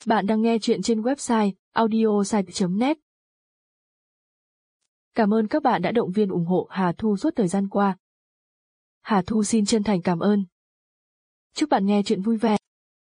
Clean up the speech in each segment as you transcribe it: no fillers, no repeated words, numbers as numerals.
Bạn đang nghe chuyện trên website audiosite.net. Cảm ơn các bạn đã động viên ủng hộ Hà Thu suốt thời gian qua. Hà Thu xin chân thành cảm ơn. Chúc bạn nghe chuyện vui vẻ.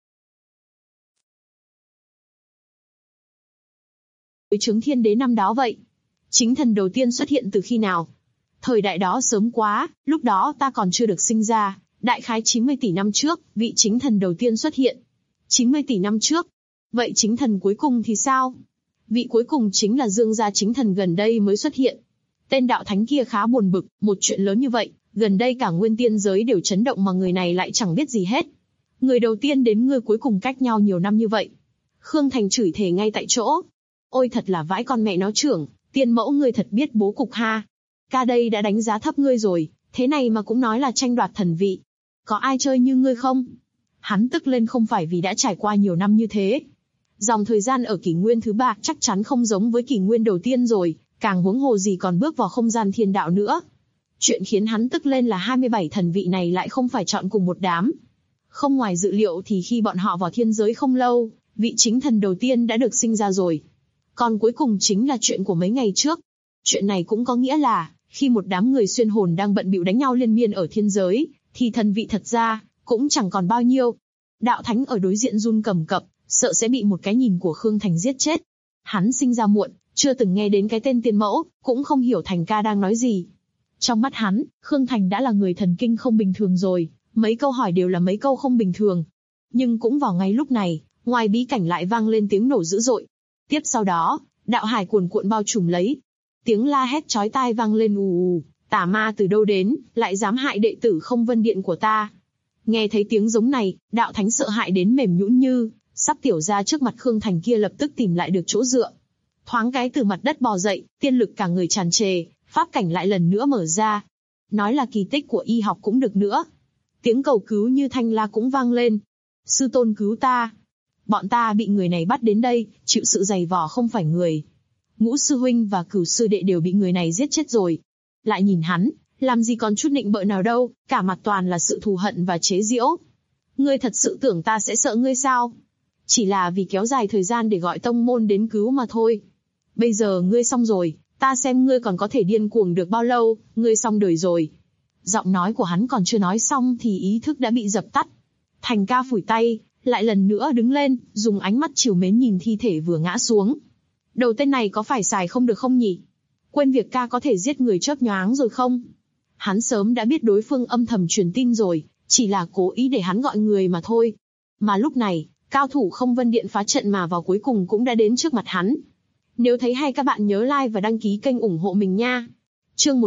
Với Chứng Thiên Đế năm đó vậy, chính thần đầu tiên xuất hiện từ khi nào? Thời đại đó sớm quá, lúc đó ta còn chưa được sinh ra, đại khái 90 tỷ năm trước, vị chính thần đầu tiên xuất hiện. 90 tỷ năm trước. Vậy chính thần cuối cùng thì sao? Vị cuối cùng chính là Dương gia chính thần gần đây mới xuất hiện. Tên đạo thánh kia khá buồn bực, một chuyện lớn như vậy, gần đây cả nguyên tiên giới đều chấn động mà người này lại chẳng biết gì hết. Người đầu tiên đến người cuối cùng cách nhau nhiều năm như vậy. Khương Thành chửi thề ngay tại chỗ. Ôi thật là vãi con mẹ nó trưởng, tiên mẫu ngươi thật biết bố cục ha. Ca đây đã đánh giá thấp ngươi rồi, thế này mà cũng nói là tranh đoạt thần vị. Có ai chơi như ngươi không? Hắn tức lên không phải vì đã trải qua nhiều năm như thế. Dòng thời gian ở kỷ nguyên thứ 3 chắc chắn không giống với kỷ nguyên đầu tiên rồi, càng huống hồ gì còn bước vào không gian thiên đạo nữa. Chuyện khiến hắn tức lên là 27 thần vị này lại không phải chọn cùng một đám. Không ngoài dự liệu thì khi bọn họ vào thiên giới không lâu, vị chính thần đầu tiên đã được sinh ra rồi. Còn cuối cùng chính là chuyện của mấy ngày trước. Chuyện này cũng có nghĩa là, khi một đám người xuyên hồn đang bận bịu đánh nhau liên miên ở thiên giới, thì thần vị thật ra cũng chẳng còn bao nhiêu. Đạo thánh ở đối diện run cầm cập, sợ sẽ bị một cái nhìn của Khương Thành giết chết. Hắn sinh ra muộn, chưa từng nghe đến cái tên tiên mẫu, cũng không hiểu Thành ca đang nói gì. Trong mắt hắn, Khương Thành đã là người thần kinh không bình thường rồi, mấy câu hỏi đều là mấy câu không bình thường. Nhưng cũng vào ngay lúc này, ngoài bí cảnh lại vang lên tiếng nổ dữ dội. Tiếp sau đó, đạo hải cuồn cuộn bao trùm lấy. Tiếng la hét chói tai vang lên ù ù, tà ma từ đâu đến, lại dám hại đệ tử Không Vân Điện của ta. Nghe thấy tiếng giống này, đạo thánh sợ hãi đến mềm nhũn như, sắp tiểu ra trước mặt Khương Thành kia lập tức tìm lại được chỗ dựa. Thoáng cái từ mặt đất bò dậy, tiên lực cả người tràn trề, pháp cảnh lại lần nữa mở ra. Nói là kỳ tích của y học cũng được nữa. Tiếng cầu cứu như thanh la cũng vang lên. Sư tôn cứu ta. Bọn ta bị người này bắt đến đây, chịu sự giày vò không phải người. Ngũ sư huynh và Cửu sư đệ đều bị người này giết chết rồi. Lại nhìn hắn, làm gì còn chút nịnh bợ nào đâu, cả mặt toàn là sự thù hận và chế giễu. Ngươi thật sự tưởng ta sẽ sợ ngươi sao? Chỉ là vì kéo dài thời gian để gọi tông môn đến cứu mà thôi. Bây giờ ngươi xong rồi, ta xem ngươi còn có thể điên cuồng được bao lâu, ngươi xong đời rồi. Giọng nói của hắn còn chưa nói xong thì ý thức đã bị dập tắt. Thành ca phủi tay, lại lần nữa đứng lên, dùng ánh mắt trìu mến nhìn thi thể vừa ngã xuống. Đầu tên này có phải xài không được không nhỉ? Quên việc ca có thể giết người chớp nhoáng rồi không? Hắn sớm đã biết đối phương âm thầm truyền tin rồi, chỉ là cố ý để hắn gọi người mà thôi. Mà lúc này, cao thủ Không Vân Điện phá trận mà vào cuối cùng cũng đã đến trước mặt hắn. Nếu thấy hay các bạn nhớ like và đăng ký kênh ủng hộ mình nha. Chương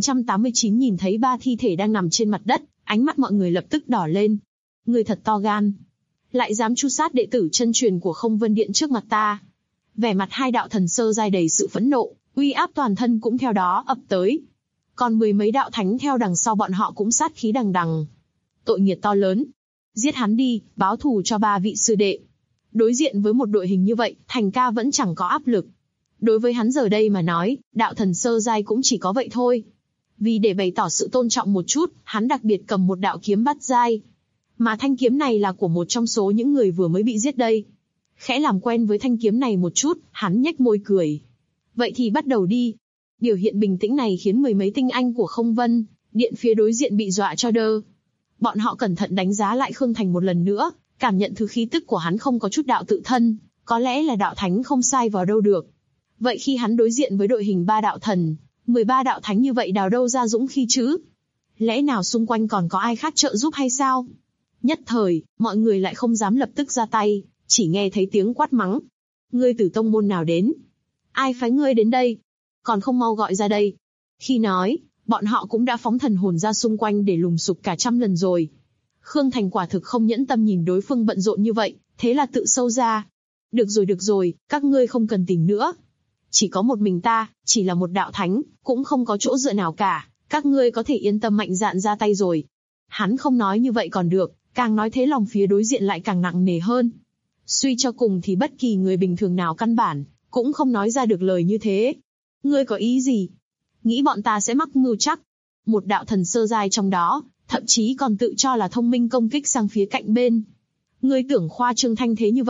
1989 nhìn thấy 3 thi thể đang nằm trên mặt đất, ánh mắt mọi người lập tức đỏ lên. Người thật to gan. Lại dám tru sát đệ tử chân truyền của Không Vân Điện trước mặt ta. Vẻ mặt hai đạo thần sơ giai đầy sự phẫn nộ, uy áp toàn thân cũng theo đó ập tới. Còn 10 mấy đạo thánh theo đằng sau bọn họ cũng sát khí đằng đằng. Tội nghiệp to lớn. Giết hắn đi, báo thù cho 3 vị sư đệ. Đối diện với một đội hình như vậy, Thành ca vẫn chẳng có áp lực. Đối với hắn giờ đây mà nói, đạo thần sơ giai cũng chỉ có vậy thôi. Vì để bày tỏ sự tôn trọng một chút, hắn đặc biệt cầm một đạo kiếm bát giai. Mà thanh kiếm này là của một trong số những người vừa mới bị giết đây. Khẽ làm quen với thanh kiếm này một chút, hắn nhếch môi cười. Vậy thì bắt đầu đi. Biểu hiện bình tĩnh này khiến 10 mấy tinh anh của Không Vân Điện phía đối diện bị dọa cho đơ. Bọn họ cẩn thận đánh giá lại Khương Thành một lần nữa, cảm nhận thứ khí tức của hắn không có chút đạo tự thân, có lẽ là đạo thánh không sai vào đâu được. Vậy khi hắn đối diện với đội hình 3 đạo thần, 13 đạo thánh như vậy đào đâu ra dũng khí chứ? Lẽ nào xung quanh còn có ai khác trợ giúp hay sao? Nhất thời, mọi người lại không dám lập tức ra tay, chỉ nghe thấy tiếng quát mắng. Ngươi từ tông môn nào đến? Ai phái ngươi đến đây? Còn không mau gọi ra đây. Khi nói, bọn họ cũng đã phóng thần hồn ra xung quanh để lùng sục cả trăm lần rồi. Khương Thành quả thực không nhẫn tâm nhìn đối phương bận rộn như vậy, thế là tự sâu ra. Được rồi, các ngươi không cần tìm nữa. Chỉ có một mình ta, chỉ là một đạo thánh, cũng không có chỗ dựa nào cả, các ngươi có thể yên tâm mạnh dạn ra tay rồi. Hắn không nói như vậy còn được, càng nói thế lòng phía đối diện lại càng nặng nề hơn. Suy cho cùng thì bất kỳ người bình thường nào căn bản cũng không nói ra được lời như thế. Ngươi có ý gì? Nghĩ bọn ta sẽ mắc mưu chắc? Một đạo thần sơ giai trong đó, thậm chí còn tự cho là thông minh công kích sang phía cạnh bên. Ngươi tưởng khoa trương thanh thế như vậy,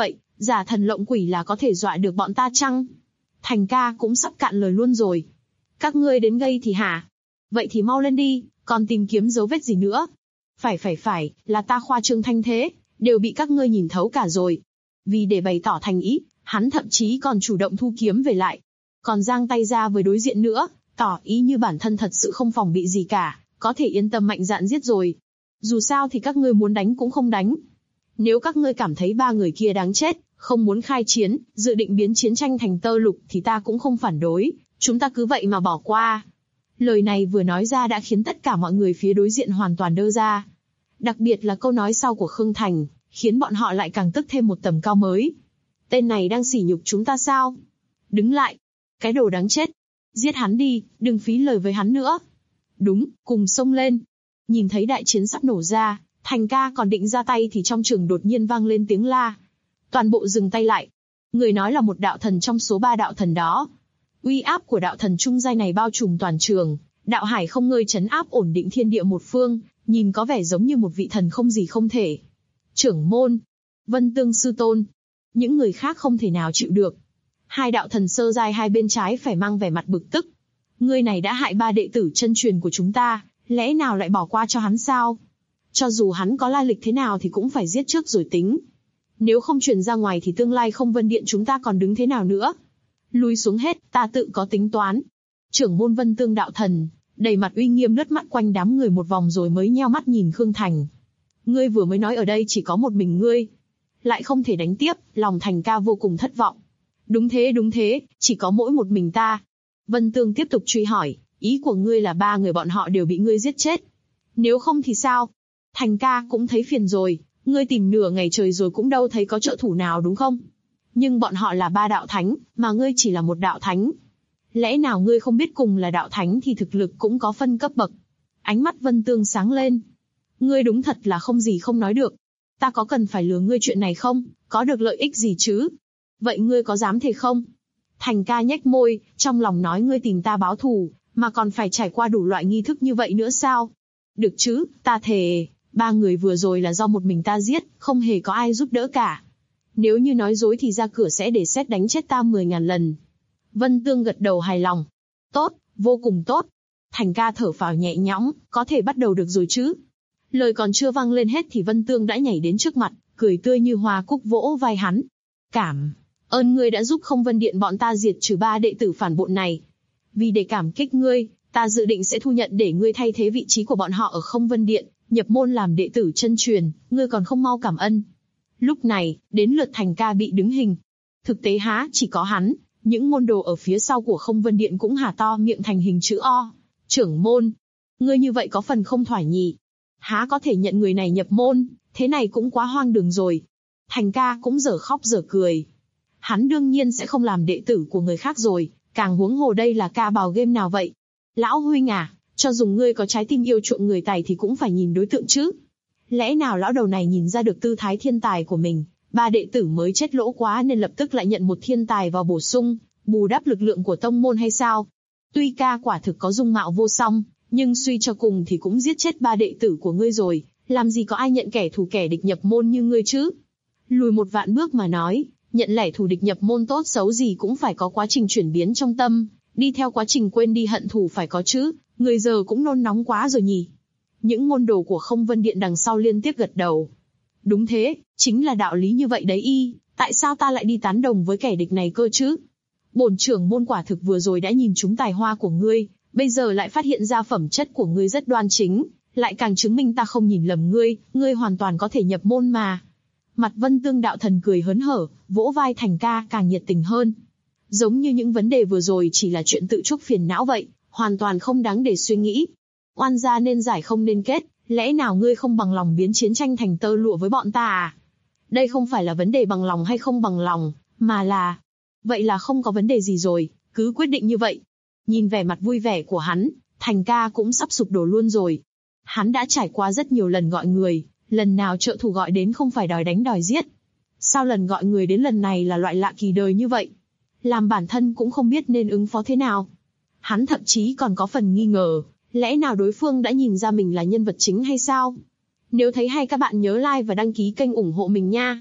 Giả thần lộng quỷ là có thể dọa được bọn ta chăng? Thành ca cũng sắp cạn lời luôn rồi. Các ngươi đến gây thì hả? Vậy thì mau lên đi, còn tìm kiếm dấu vết gì nữa? Phải, là ta khoa trương thanh thế, đều bị các ngươi nhìn thấu cả rồi. Vì để bày tỏ thành ý, hắn thậm chí còn chủ động thu kiếm về lại. Còn giang tay ra với đối diện nữa, tỏ ý như bản thân thật sự không phòng bị gì cả, có thể yên tâm mạnh dạn giết rồi. Dù sao thì các ngươi muốn đánh cũng không đánh. Nếu các ngươi cảm thấy ba người kia đáng chết, không muốn khai chiến, dự định biến chiến tranh thành tơ lục thì ta cũng không phản đối, chúng ta cứ vậy mà bỏ qua. Lời này vừa nói ra đã khiến tất cả mọi người phía đối diện hoàn toàn đơ ra. Đặc biệt là câu nói sau của Khương Thành, khiến bọn họ lại càng tức thêm một tầm cao mới. Tên này đang sỉ nhục chúng ta sao? Đứng lại! Cái đồ đáng chết! Giết hắn đi, đừng phí lời với hắn nữa. Đúng, cùng xông lên. Nhìn thấy đại chiến sắp nổ ra, Thành ca còn định ra tay thì trong trường đột nhiên vang lên tiếng la. Toàn bộ dừng tay lại. Người nói là một đạo thần trong số 3 đạo thần đó. Uy áp của đạo thần trung giai này bao trùm toàn trường, đạo hải không ngơi trấn áp ổn định thiên địa một phương, nhìn có vẻ giống như một vị thần không gì không thể. Trưởng môn, Vân Tương sư tôn, những người khác không thể nào chịu được. Hai đạo thần sơ giai hai bên trái phải mang vẻ mặt bực tức. Ngươi này đã hại 3 đệ tử chân truyền của chúng ta, lẽ nào lại bỏ qua cho hắn sao? Cho dù hắn có lai lịch thế nào thì cũng phải giết trước rồi tính. Nếu không truyền ra ngoài thì tương lai Không Vân Điện chúng ta còn đứng thế nào nữa? Lùi xuống hết, ta tự có tính toán. Trưởng môn Vân Tương đạo thần, đầy mặt uy nghiêm lướt mắt quanh đám người một vòng rồi mới nheo mắt nhìn Khương Thành. Ngươi vừa mới nói ở đây chỉ có một mình ngươi, lại không thể đánh tiếp, lòng Thành ca vô cùng thất vọng. Đúng thế, chỉ có mỗi một mình ta. Vân Tương tiếp tục truy hỏi, ý của ngươi là 3 người bọn họ đều bị ngươi giết chết. Nếu không thì sao? Thành ca cũng thấy phiền rồi, ngươi tìm nửa ngày trời rồi cũng đâu thấy có trợ thủ nào đúng không? Nhưng bọn họ là 3 đạo thánh, mà ngươi chỉ là một đạo thánh. Lẽ nào ngươi không biết cùng là đạo thánh thì thực lực cũng có phân cấp bậc? Ánh mắt Vân Tương sáng lên. Ngươi đúng thật là không gì không nói được. Ta có cần phải lừa ngươi chuyện này không? Có được lợi ích gì chứ? Vậy ngươi có dám thề không? Thành ca nhếch môi, trong lòng nói ngươi tìm ta báo thù, mà còn phải trải qua đủ loại nghi thức như vậy nữa sao? Được chứ, ta thề, 3 người vừa rồi là do một mình ta giết, không hề có ai giúp đỡ cả. Nếu như nói dối thì ra cửa sẽ để sét đánh chết ta 10.000 lần. Vân Tương gật đầu hài lòng. Tốt, vô cùng tốt. Thành ca thở phào nhẹ nhõm, có thể bắt đầu được rồi chứ. Lời còn chưa vang lên hết thì Vân Tương đã nhảy đến trước mặt, cười tươi như hoa cúc vỗ vai hắn. Cảm ơn ngươi đã giúp Không Vân Điện bọn ta diệt trừ 3 đệ tử phản bội này. Vì để cảm kích ngươi, ta dự định sẽ thu nhận để ngươi thay thế vị trí của bọn họ ở Không Vân Điện, nhập môn làm đệ tử chân truyền, ngươi còn không mau cảm ơn. Lúc này, đến lượt Thành ca bị đứng hình. Thực tế há chỉ có hắn, những môn đồ ở phía sau của Không Vân Điện cũng há to miệng thành hình chữ O. Trưởng môn, ngươi như vậy có phần không thoải nhỉ? Há có thể nhận người này nhập môn, thế này cũng quá hoang đường rồi. Thành ca cũng dở khóc dở cười. Hắn đương nhiên sẽ không làm đệ tử của người khác rồi, càng huống hồ đây là ca bào game nào vậy? Lão huynh à, cho dùng ngươi có trái tim yêu chuộng người tài thì cũng phải nhìn đối tượng chứ. Lẽ nào lão đầu này nhìn ra được tư thái thiên tài của mình, 3 đệ tử mới chết lỗ quá nên lập tức lại nhận một thiên tài vào bổ sung, bù đắp lực lượng của tông môn hay sao? Tuy ca quả thực có dung mạo vô song, nhưng suy cho cùng thì cũng giết chết 3 đệ tử của ngươi rồi, làm gì có ai nhận kẻ thù kẻ địch nhập môn như ngươi chứ? Lùi một vạn bước mà nói, nhận lẻ thù địch nhập môn tốt xấu gì cũng phải có quá trình chuyển biến trong tâm, đi theo quá trình quên đi hận thù phải có chứ, người giờ cũng nôn nóng quá rồi nhỉ. Những môn đồ của Không Vân Điện đằng sau liên tiếp gật đầu. Đúng thế, chính là đạo lý như vậy đấy y, tại sao ta lại đi tán đồng với kẻ địch này cơ chứ? Bổn trưởng môn quả thực vừa rồi đã nhìn trúng tài hoa của ngươi, bây giờ lại phát hiện ra phẩm chất của ngươi rất đoan chính, lại càng chứng minh ta không nhìn lầm ngươi, ngươi hoàn toàn có thể nhập môn mà. Mặt Vân Tương đạo thần cười hớn hở, vỗ vai Thành ca càng nhiệt tình hơn. Giống như những vấn đề vừa rồi chỉ là chuyện tự chuốc phiền não vậy, hoàn toàn không đáng để suy nghĩ. Oan gia nên giải không nên kết, lẽ nào ngươi không bằng lòng biến chiến tranh thành tơ lụa với bọn ta à? Đây không phải là vấn đề bằng lòng hay không bằng lòng, mà là... Vậy là không có vấn đề gì rồi, cứ quyết định như vậy. Nhìn vẻ mặt vui vẻ của hắn, Thành ca cũng sắp sụp đổ luôn rồi. Hắn đã trải qua rất nhiều lần gọi người, lần nào trợ thủ gọi đến không phải đòi đánh đòi giết. Sao lần gọi người đến lần này là loại lạ kỳ đời như vậy? Làm bản thân cũng không biết nên ứng phó thế nào. Hắn thậm chí còn có phần nghi ngờ, lẽ nào đối phương đã nhìn ra mình là nhân vật chính hay sao? Nếu thấy hay các bạn nhớ like và đăng ký kênh ủng hộ mình nha.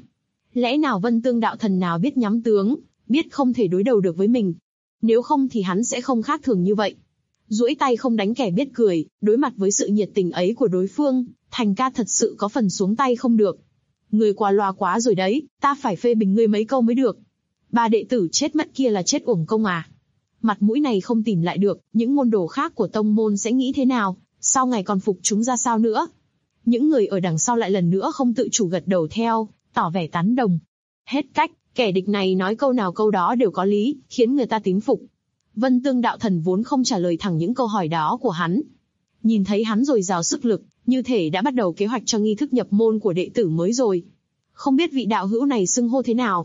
Lẽ nào Vân Tương đạo thần nào biết nhắm tướng, biết không thể đối đầu được với mình. Nếu không thì hắn sẽ không khác thường như vậy. Duỗi tay không đánh kẻ biết cười, đối mặt với sự nhiệt tình ấy của đối phương, Thành ca thật sự có phần xuống tay không được. Người qua loa quá rồi đấy, ta phải phê bình ngươi mấy câu mới được. Ba đệ tử chết mất kia là chết uổng công à? Mặt mũi này không tìm lại được, những môn đồ khác của tông môn sẽ nghĩ thế nào, sau ngày còn phục chúng ra sao nữa? Những người ở đằng sau lại lần nữa không tự chủ gật đầu theo, tỏ vẻ tán đồng. Hết cách, kẻ địch này nói câu nào câu đó đều có lý, khiến người ta tín phục. Vân Tương đạo thần vốn không trả lời thẳng những câu hỏi đó của hắn. Nhìn thấy hắn dồi dào sức lực, như thể đã bắt đầu kế hoạch cho nghi thức nhập môn của đệ tử mới rồi. Không biết vị đạo hữu này xưng hô thế nào?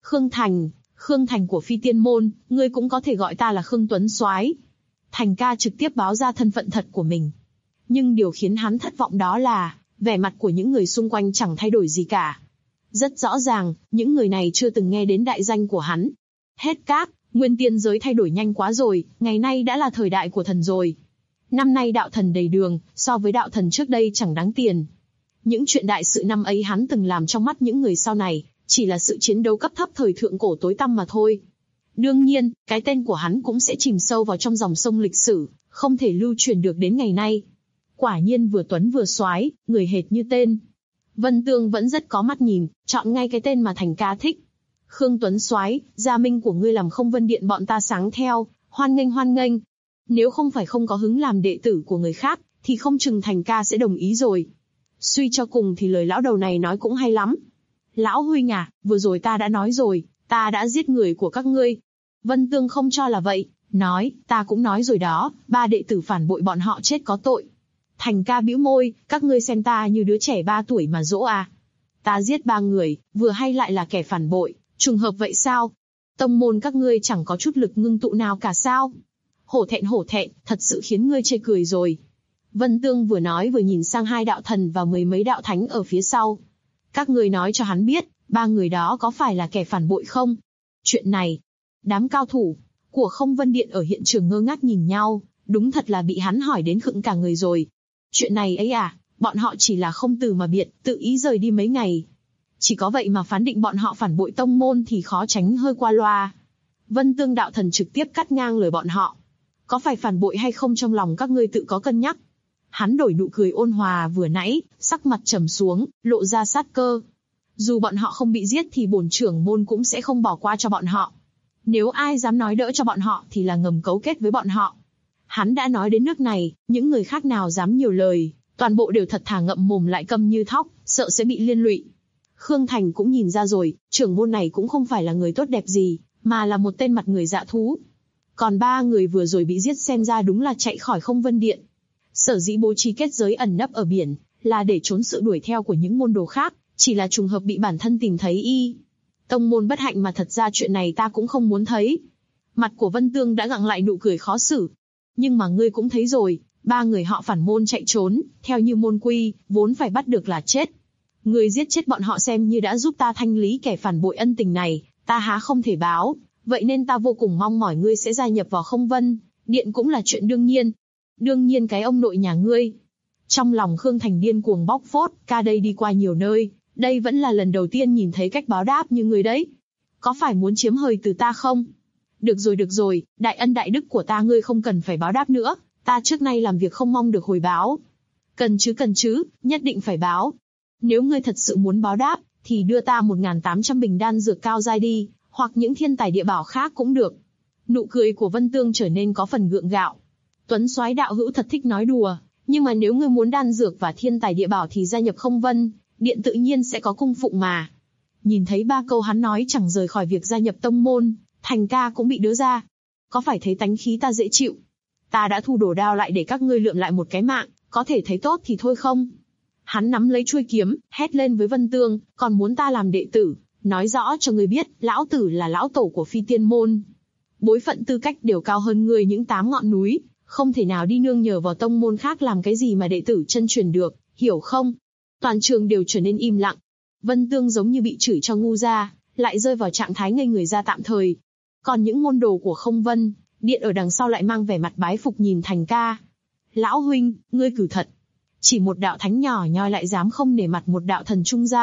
Khương Thành của Phi Tiên Môn, ngươi cũng có thể gọi ta là Khương Tuấn Soái. Thành ca trực tiếp báo ra thân phận thật của mình. Nhưng điều khiến hắn thất vọng đó là, vẻ mặt của những người xung quanh chẳng thay đổi gì cả. Rất rõ ràng, những người này chưa từng nghe đến đại danh của hắn. Hết các, nguyên tiên giới thay đổi nhanh quá rồi, ngày nay đã là thời đại của thần rồi. Năm nay đạo thần đầy đường, so với đạo thần trước đây chẳng đáng tiền. Những chuyện đại sự năm ấy hắn từng làm trong mắt những người sau này, chỉ là sự chiến đấu cấp thấp thời thượng cổ tối tăm mà thôi. Đương nhiên, cái tên của hắn cũng sẽ chìm sâu vào trong dòng sông lịch sử, không thể lưu truyền được đến ngày nay. Quả nhiên vừa tuấn vừa soái, người hệt như tên. Vân Tương vẫn rất có mắt nhìn, chọn ngay cái tên mà Thành ca thích. Khương Tuấn Soái, gia minh của ngươi làm Không Vân Điện bọn ta sáng theo, hoan nghênh hoan nghênh. Nếu không phải không có hứng làm đệ tử của người khác, thì không chừng Thành ca sẽ đồng ý rồi. Suy cho cùng thì lời lão đầu này nói cũng hay lắm. Lão huynh à, vừa rồi ta đã nói rồi, ta đã giết người của các ngươi. Vân Tương không cho là vậy, nói, ta cũng nói rồi đó, ba đệ tử phản bội bọn họ chết có tội. Thành ca bĩu môi, các ngươi xem ta như đứa trẻ 3 tuổi mà dỗ à. Ta giết 3 người, vừa hay lại là kẻ phản bội, trùng hợp vậy sao? Tông môn các ngươi chẳng có chút lực ngưng tụ nào cả sao? Hổ thẹn, thật sự khiến ngươi chê cười rồi. Vân Tương vừa nói vừa nhìn sang 2 đạo thần và 10 mấy đạo thánh ở phía sau. Các ngươi nói cho hắn biết, 3 người đó có phải là kẻ phản bội không? Chuyện này, đám cao thủ của Không Vân Điện ở hiện trường ngơ ngác nhìn nhau, đúng thật là bị hắn hỏi đến khựng cả người rồi. Chuyện này ấy à, bọn họ chỉ là không từ mà biệt, tự ý rời đi mấy ngày. Chỉ có vậy mà phán định bọn họ phản bội tông môn thì khó tránh hơi qua loa. Vân Tương đạo thần trực tiếp cắt ngang lời bọn họ. Có phải phản bội hay không trong lòng các ngươi tự có cân nhắc. Hắn đổi nụ cười ôn hòa vừa nãy, sắc mặt trầm xuống, lộ ra sát cơ. Dù bọn họ không bị giết thì bổn trưởng môn cũng sẽ không bỏ qua cho bọn họ. Nếu ai dám nói đỡ cho bọn họ thì là ngầm cấu kết với bọn họ. Hắn đã nói đến nước này, những người khác nào dám nhiều lời, toàn bộ đều thật thà ngậm mồm lại câm như thóc, sợ sẽ bị liên lụy. Khương Thành cũng nhìn ra rồi, trưởng môn này cũng không phải là người tốt đẹp gì, mà là một tên mặt người dạ thú. Còn 3 người vừa rồi bị giết xem ra đúng là chạy khỏi Không Vân Điện. Sở dĩ bố trí kết giới ẩn nấp ở biển, là để trốn sự đuổi theo của những môn đồ khác, chỉ là trùng hợp bị bản thân tìm thấy y. Tông môn bất hạnh mà thật ra chuyện này ta cũng không muốn thấy. Mặt của Vân Tương đã gặng lại nụ cười khó xử. Nhưng mà ngươi cũng thấy rồi, 3 người họ phản môn chạy trốn, theo như môn quy, vốn phải bắt được là chết. Ngươi giết chết bọn họ xem như đã giúp ta thanh lý kẻ phản bội ân tình này, ta há không thể báo, vậy nên ta vô cùng mong mỏi ngươi sẽ gia nhập vào Không Vân Điện cũng là chuyện đương nhiên. Đương nhiên cái ông nội nhà ngươi. Trong lòng Khương Thành điên cuồng bóc phốt, ca đây đi qua nhiều nơi, đây vẫn là lần đầu tiên nhìn thấy cách báo đáp như ngươi đấy. Có phải muốn chiếm hời từ ta không? Được rồi, đại ân đại đức của ta ngươi không cần phải báo đáp nữa, ta trước nay làm việc không mong được hồi báo. Cần chứ, nhất định phải báo. Nếu ngươi thật sự muốn báo đáp, thì đưa ta 1.800 bình đan dược cao giai đi, hoặc những thiên tài địa bảo khác cũng được. Nụ cười của Vân Tương trở nên có phần gượng gạo. Tuấn Soái đạo hữu thật thích nói đùa, nhưng mà nếu ngươi muốn đan dược và thiên tài địa bảo thì gia nhập Không Vân Điện tự nhiên sẽ có cung phụng mà. Nhìn thấy 3 câu hắn nói chẳng rời khỏi việc gia nhập tông môn, Thành ca cũng bị đớ ra. Có phải thấy tánh khí ta dễ chịu? Ta đã thu đồ đao lại để các ngươi lượm lại một cái mạng, có thể thấy tốt thì thôi không? Hắn nắm lấy chuôi kiếm, hét lên với Vân Tương, còn muốn ta làm đệ tử, nói rõ cho ngươi biết, lão tử là lão tổ của Phi Tiên Môn. Bối phận tư cách đều cao hơn ngươi những 8 ngọn núi, không thể nào đi nương nhờ vào tông môn khác làm cái gì mà đệ tử chân truyền được, hiểu không? Toàn trường đều trở nên im lặng. Vân Tương giống như bị chửi cho ngu ra, lại rơi vào trạng thái ngây người ra tạm thời. Còn những môn đồ của Không Vân Điện ở đằng sau lại mang vẻ mặt bái phục nhìn Thành ca. Lão huynh, ngươi cử thật. Chỉ một đạo thánh nhỏ nhoi lại dám không nể mặt một đạo thần trung giai,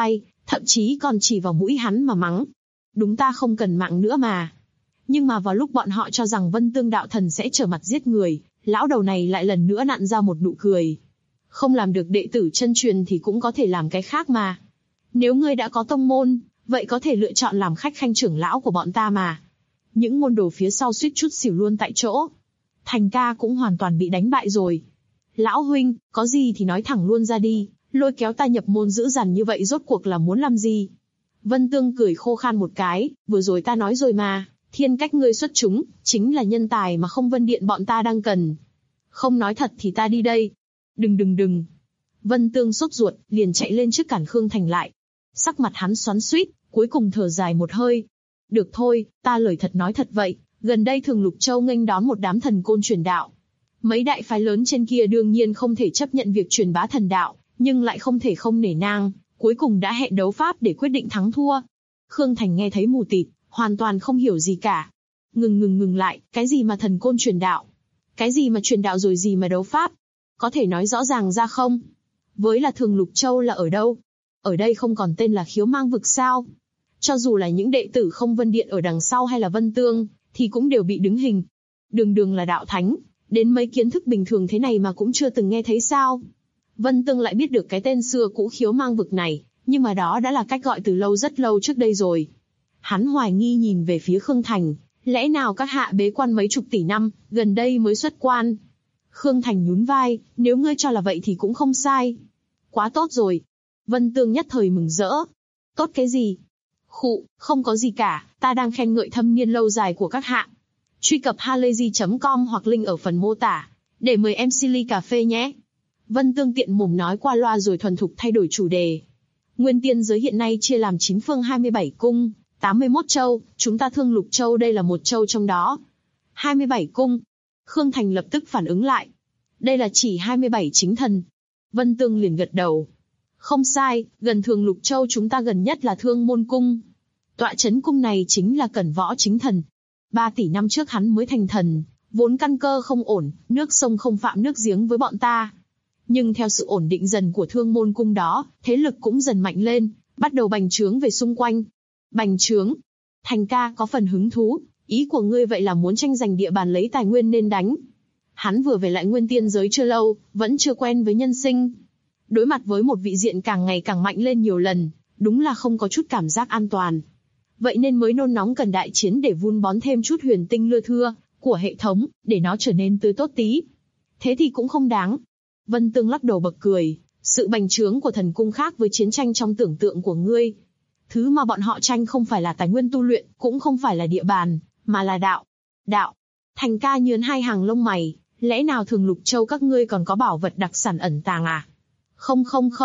thậm chí còn chỉ vào mũi hắn mà mắng. Đúng ta không cần mạng nữa mà. Nhưng mà vào lúc bọn họ cho rằng Vân Tương đạo thần sẽ trở mặt giết người, lão đầu này lại lần nữa nặn ra một nụ cười. Không làm được đệ tử chân truyền thì cũng có thể làm cái khác mà. Nếu ngươi đã có tông môn, vậy có thể lựa chọn làm khách khanh trưởng lão của bọn ta mà. Những môn đồ phía sau suýt chút xỉu luôn tại chỗ. Thành ca cũng hoàn toàn bị đánh bại rồi. Lão huynh, có gì thì nói thẳng luôn ra đi, lôi kéo ta nhập môn dữ dằn như vậy rốt cuộc là muốn làm gì? Vân Tương cười khô khan một cái, vừa rồi ta nói rồi mà, thiên cách ngươi xuất chúng, chính là nhân tài mà không Vân Điện bọn ta đang cần. Không nói thật thì ta đi đây. Đừng. Vân Tương sốt ruột, liền chạy lên trước cản Khương Thành lại. Sắc mặt hắn xoắn xuýt, cuối cùng thở dài một hơi. Được thôi, ta lời thật nói thật vậy, gần đây Thường Lục Châu nghênh đón một đám thần côn truyền đạo. Mấy đại phái lớn trên kia đương nhiên không thể chấp nhận việc truyền bá thần đạo, nhưng lại không thể không nể nang, cuối cùng đã hẹn đấu pháp để quyết định thắng thua. Khương Thành nghe thấy mù tịt, hoàn toàn không hiểu gì cả. Ngừng lại, cái gì mà thần côn truyền đạo? Cái gì mà truyền đạo rồi gì mà đấu pháp? Có thể nói rõ ràng ra không? Với là Thường Lục Châu là ở đâu? Ở đây không còn tên là Khiếu Mang Vực sao? Cho dù là những đệ tử không Vân Điện ở đằng sau hay là Vân Tương, thì cũng đều bị đứng hình. Đường là đạo thánh, đến mấy kiến thức bình thường thế này mà cũng chưa từng nghe thấy sao? Vân Tương lại biết được cái tên xưa cũ Khiếu Mang Vực này, nhưng mà đó đã là cách gọi từ lâu rất lâu trước đây rồi. Hắn hoài nghi nhìn về phía Khương Thành, lẽ nào các hạ bế quan mấy chục tỷ năm, gần đây mới xuất quan? Khương Thành nhún vai, nếu ngươi cho là vậy thì cũng không sai. Quá tốt rồi. Vân Tương nhất thời mừng rỡ. Tốt cái gì? Khụ, không có gì cả, ta đang khen ngợi thâm niên lâu dài của các hạ. Truy cập halayzi.com hoặc link ở phần mô tả, để mời em Silly cà phê nhé. Vân Tương tiện mồm nói qua loa rồi thuần thục thay đổi chủ đề. Nguyên tiên giới hiện nay chia làm 9 phương 27 cung, 81 châu, chúng ta Thương Lục Châu đây là một châu trong đó. 27 cung. Khương Thành lập tức phản ứng lại. Đây là chỉ 27 chính thần. Vân Tương liền gật đầu. Không sai, gần Thường Lục Châu chúng ta gần nhất là Thương Môn Cung. Tọa chấn cung này chính là Cẩn Võ chính thần. 3 tỷ năm trước hắn mới thành thần, vốn căn cơ không ổn, nước sông không phạm nước giếng với bọn ta. Nhưng theo sự ổn định dần của Thương Môn Cung đó, thế lực cũng dần mạnh lên, bắt đầu bành trướng về xung quanh. Bành trướng? Thành ca có phần hứng thú, ý của ngươi vậy là muốn tranh giành địa bàn lấy tài nguyên nên đánh. Hắn vừa về lại nguyên tiên giới chưa lâu, vẫn chưa quen với nhân sinh. Đối mặt với một vị diện càng ngày càng mạnh lên nhiều lần, đúng là không có chút cảm giác an toàn. Vậy nên mới nôn nóng cần đại chiến để vun bón thêm chút huyền tinh lưa thưa của hệ thống, để nó trở nên tươi tốt tí. Thế thì cũng không đáng. Vân Tương lắc đầu bật cười, sự bành trướng của thần cung khác với chiến tranh trong tưởng tượng của ngươi. Thứ mà bọn họ tranh không phải là tài nguyên tu luyện, cũng không phải là địa bàn, mà là đạo. Đạo. Thành ca nhướng hai hàng lông mày, lẽ nào Thường Lục Châu các ngươi còn có bảo vật đặc sản ẩn tàng à? Không.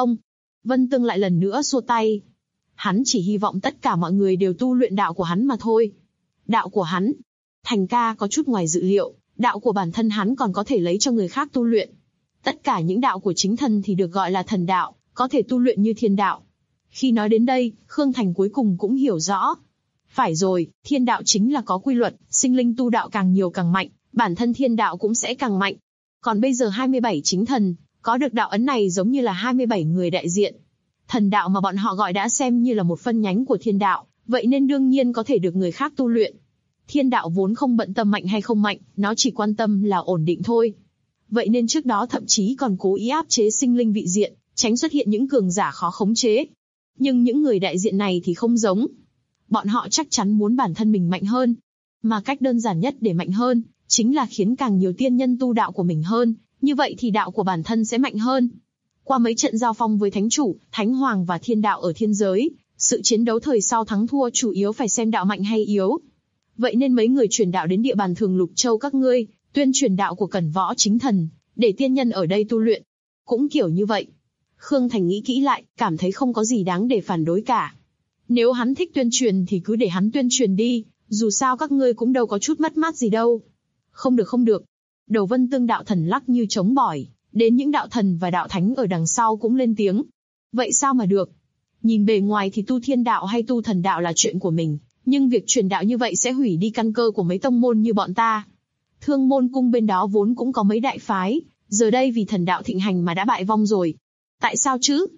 Vân Tương lại lần nữa xua tay. Hắn chỉ hy vọng tất cả mọi người đều tu luyện đạo của hắn mà thôi. Đạo của hắn? Thành ca có chút ngoài dự liệu, đạo của bản thân hắn còn có thể lấy cho người khác tu luyện. Tất cả những đạo của chính thần thì được gọi là thần đạo, có thể tu luyện như thiên đạo. Khi nói đến đây, Khương Thành cuối cùng cũng hiểu rõ. Phải rồi, thiên đạo chính là có quy luật, sinh linh tu đạo càng nhiều càng mạnh, bản thân thiên đạo cũng sẽ càng mạnh. Còn bây giờ 27 chính thần, có được đạo ấn này giống như là 27 người đại diện. Thần đạo mà bọn họ gọi đã xem như là một phân nhánh của thiên đạo, vậy nên đương nhiên có thể được người khác tu luyện. Thiên đạo vốn không bận tâm mạnh hay không mạnh, nó chỉ quan tâm là ổn định thôi. Vậy nên trước đó thậm chí còn cố ý áp chế sinh linh vị diện, tránh xuất hiện những cường giả khó khống chế. Nhưng những người đại diện này thì không giống. Bọn họ chắc chắn muốn bản thân mình mạnh hơn. Mà cách đơn giản nhất để mạnh hơn, chính là khiến càng nhiều tiên nhân tu đạo của mình hơn, như vậy thì đạo của bản thân sẽ mạnh hơn. Qua mấy trận giao phong với Thánh Chủ, Thánh Hoàng và Thiên Đạo ở thiên giới, sự chiến đấu thời sau thắng thua chủ yếu phải xem đạo mạnh hay yếu. Vậy nên mấy người truyền đạo đến địa bàn Thường Lục Châu các ngươi, tuyên truyền đạo của Cẩn Võ chính thần, để tiên nhân ở đây tu luyện. Cũng kiểu như vậy. Khương Thành nghĩ kỹ lại, cảm thấy không có gì đáng để phản đối cả. Nếu hắn thích tuyên truyền thì cứ để hắn tuyên truyền đi, dù sao các ngươi cũng đâu có chút mất mát gì đâu. Không được. Đầu Vân Tương đạo thần lắc như trống bỏi, đến những đạo thần và đạo thánh ở đằng sau cũng lên tiếng. Vậy sao mà được? Nhìn bề ngoài thì tu thiên đạo hay tu thần đạo là chuyện của mình, nhưng việc truyền đạo như vậy sẽ hủy đi căn cơ của mấy tông môn như bọn ta. Thương Môn Cung bên đó vốn cũng có mấy đại phái, giờ đây vì thần đạo thịnh hành mà đã bại vong rồi. Tại sao chứ?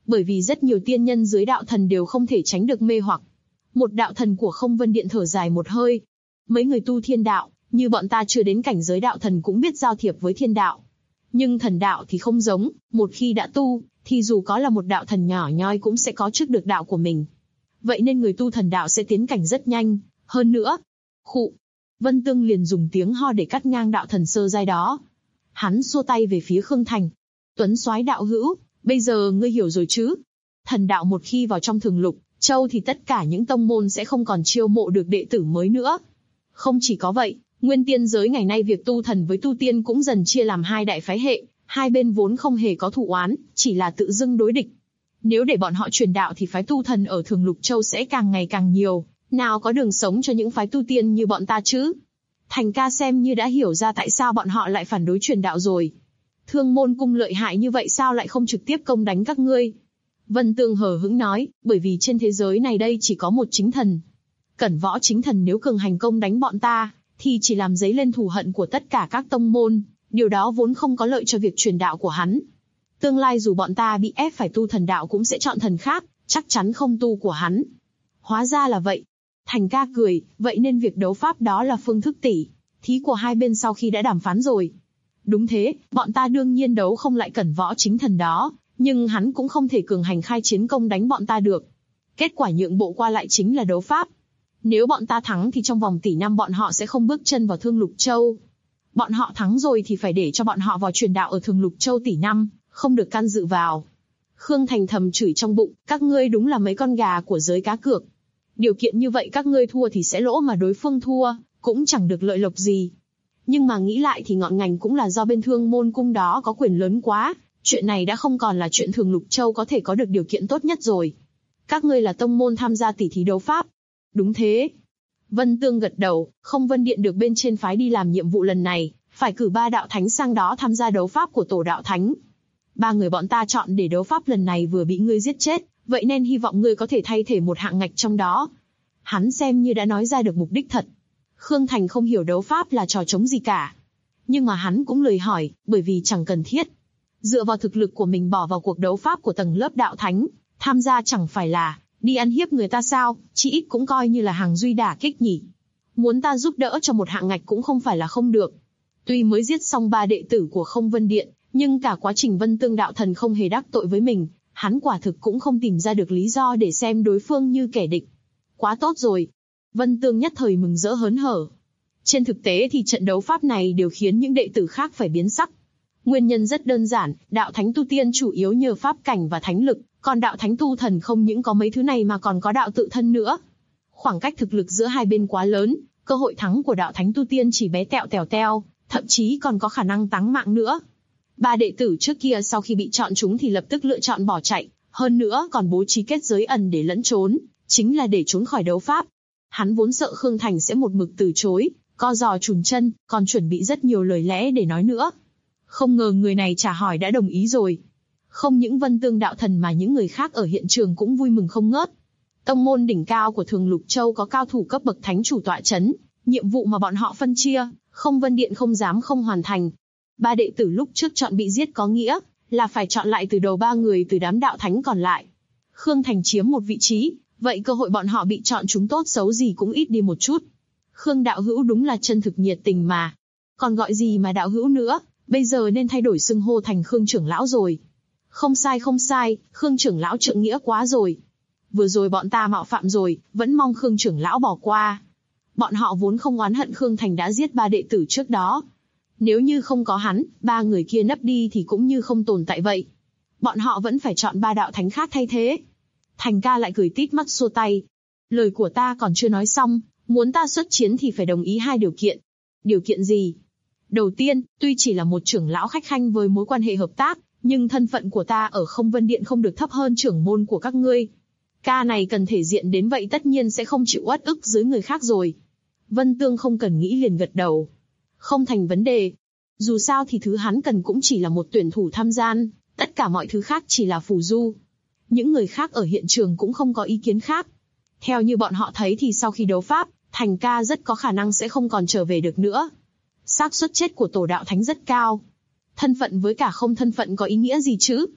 Bởi vì rất nhiều tiên nhân dưới đạo thần đều không thể tránh được mê hoặc. Một đạo thần của Không Vân Điện thở dài một hơi. Mấy người tu thiên đạo, như bọn ta chưa đến cảnh giới đạo thần cũng biết giao thiệp với thiên đạo. Nhưng thần đạo thì không giống, một khi đã tu, thì dù có là một đạo thần nhỏ nhoi cũng sẽ có trước được đạo của mình. Vậy nên người tu thần đạo sẽ tiến cảnh rất nhanh, hơn nữa. Khụ. Vân Tương liền dùng tiếng ho để cắt ngang đạo thần sơ giai đó. Hắn xua tay về phía Khương Thành. Tuấn soái đạo hữu, bây giờ ngươi hiểu rồi chứ? Thần đạo một khi vào trong Thường Lục Châu thì tất cả những tông môn sẽ không còn chiêu mộ được đệ tử mới nữa. Không chỉ có vậy, nguyên tiên giới ngày nay việc tu thần với tu tiên cũng dần chia làm hai đại phái hệ, hai bên vốn không hề có thù oán, chỉ là tự dưng đối địch. Nếu để bọn họ truyền đạo thì phái tu thần ở Thường Lục Châu sẽ càng ngày càng nhiều, nào có đường sống cho những phái tu tiên như bọn ta chứ? Thành ca xem như đã hiểu ra tại sao bọn họ lại phản đối truyền đạo rồi. Thương Môn cung lợi hại như vậy sao lại không trực tiếp công đánh các ngươi? Vân Tương hờ hững nói, bởi vì trên thế giới này đây chỉ có một chính thần. Cẩn Võ chính thần nếu cường hành công đánh bọn ta, thì chỉ làm dấy lên thù hận của tất cả các tông môn, điều đó vốn không có lợi cho việc truyền đạo của hắn. Tương lai dù bọn ta bị ép phải tu thần đạo cũng sẽ chọn thần khác, chắc chắn không tu của hắn. Hóa ra là vậy. Thành ca cười, vậy nên việc đấu pháp đó là phương thức tỉ thí của hai bên sau khi đã đàm phán rồi. Đúng thế, bọn ta đương nhiên đấu không lại Cẩn Võ chính thần đó, nhưng hắn cũng không thể cường hành khai chiến công đánh bọn ta được. Kết quả nhượng bộ qua lại chính là đấu pháp. Nếu bọn ta thắng thì trong vòng tỷ năm bọn họ sẽ không bước chân vào Thương Lục Châu. Bọn họ thắng rồi thì phải để cho bọn họ vào truyền đạo ở Thường Lục Châu tỷ năm, không được can dự vào. Khương Thành thầm chửi trong bụng, các ngươi đúng là mấy con gà của giới cá cược. Điều kiện như vậy các ngươi thua thì sẽ lỗ mà đối phương thua, cũng chẳng được lợi lộc gì. Nhưng mà nghĩ lại thì ngọn ngành cũng là do bên Thương Môn cung đó có quyền lớn quá, chuyện này đã không còn là chuyện Thường Lục Châu có thể có được điều kiện tốt nhất rồi. Các ngươi là tông môn tham gia tỷ thí đấu pháp. Đúng thế. Vân Tương gật đầu, Không Vân Điện được bên trên phái đi làm nhiệm vụ lần này, phải cử 3 đạo thánh sang đó tham gia đấu pháp của tổ đạo thánh. 3 người bọn ta chọn để đấu pháp lần này vừa bị ngươi giết chết, vậy nên hy vọng ngươi có thể thay thế một hạng ngạch trong đó. Hắn xem như đã nói ra được mục đích thật. Khương Thành không hiểu đấu pháp là trò trống gì cả. Nhưng mà hắn cũng lười hỏi, bởi vì chẳng cần thiết. Dựa vào thực lực của mình bỏ vào cuộc đấu pháp của tầng lớp đạo thánh, tham gia chẳng phải là đi ăn hiếp người ta sao, chỉ ít cũng coi như là hàng duy đả kích nhỉ. Muốn ta giúp đỡ cho một hạng ngạch cũng không phải là không được. Tuy mới giết xong 3 đệ tử của Không Vân Điện, nhưng cả quá trình Vân Tương đạo thần không hề đắc tội với mình, hắn quả thực cũng không tìm ra được lý do để xem đối phương như kẻ địch. Quá tốt rồi. Vân Tương nhất thời mừng rỡ hớn hở. Trên thực tế thì trận đấu pháp này đều khiến những đệ tử khác phải biến sắc. Nguyên nhân rất đơn giản, đạo thánh tu tiên chủ yếu nhờ pháp cảnh và thánh lực, còn đạo thánh tu thần không những có mấy thứ này mà còn có đạo tự thân nữa. Khoảng cách thực lực giữa hai bên quá lớn, cơ hội thắng của đạo thánh tu tiên chỉ bé tẹo tèo teo, thậm chí còn có khả năng táng mạng nữa. 3 đệ tử trước kia sau khi bị chọn chúng thì lập tức lựa chọn bỏ chạy, hơn nữa còn bố trí kết giới ẩn để lẫn trốn, chính là để trốn khỏi đấu pháp. Hắn vốn sợ Khương Thành sẽ một mực từ chối, co giò chùn chân, còn chuẩn bị rất nhiều lời lẽ để nói nữa. Không ngờ người này trả hỏi đã đồng ý rồi. Không những Vân Tương đạo thần mà những người khác ở hiện trường cũng vui mừng không ngớt. Tông môn đỉnh cao của Thường Lục Châu có cao thủ cấp bậc thánh chủ tọa chấn, nhiệm vụ mà bọn họ phân chia, Không Vân Điện không dám không hoàn thành. 3 đệ tử lúc trước chọn bị giết có nghĩa là phải chọn lại từ đầu 3 người từ đám đạo thánh còn lại. Khương Thành chiếm một vị trí, vậy cơ hội bọn họ bị chọn chúng tốt xấu gì cũng ít đi một chút. Khương đạo hữu đúng là chân thực nhiệt tình mà. Còn gọi gì mà đạo hữu nữa, bây giờ nên thay đổi xưng hô thành Khương trưởng lão rồi. Không sai, Khương trưởng lão trượng nghĩa quá rồi. Vừa rồi bọn ta mạo phạm rồi, vẫn mong Khương trưởng lão bỏ qua. Bọn họ vốn không oán hận Khương Thành đã giết 3 đệ tử trước đó. Nếu như không có hắn, 3 người kia nấp đi thì cũng như không tồn tại vậy. Bọn họ vẫn phải chọn 3 đạo thánh khác thay thế. Thành ca lại cười tít mắt xua tay. Lời của ta còn chưa nói xong, muốn ta xuất chiến thì phải đồng ý 2 điều kiện. Điều kiện gì? Đầu tiên, tuy chỉ là một trưởng lão khách khanh với mối quan hệ hợp tác, nhưng thân phận của ta ở Không Vân Điện không được thấp hơn trưởng môn của các ngươi. Ca này cần thể diện đến vậy tất nhiên sẽ không chịu uất ức dưới người khác rồi. Vân Tương không cần nghĩ liền gật đầu. Không thành vấn đề. Dù sao thì thứ hắn cần cũng chỉ là một tuyển thủ tham gian, tất cả mọi thứ khác chỉ là phù du. Những người khác ở hiện trường cũng không có ý kiến khác. Theo như bọn họ thấy thì sau khi đấu pháp, Thành ca rất có khả năng sẽ không còn trở về được nữa. Xác suất chết của tổ đạo thánh rất cao. Thân phận với cả không thân phận có ý nghĩa gì chứ?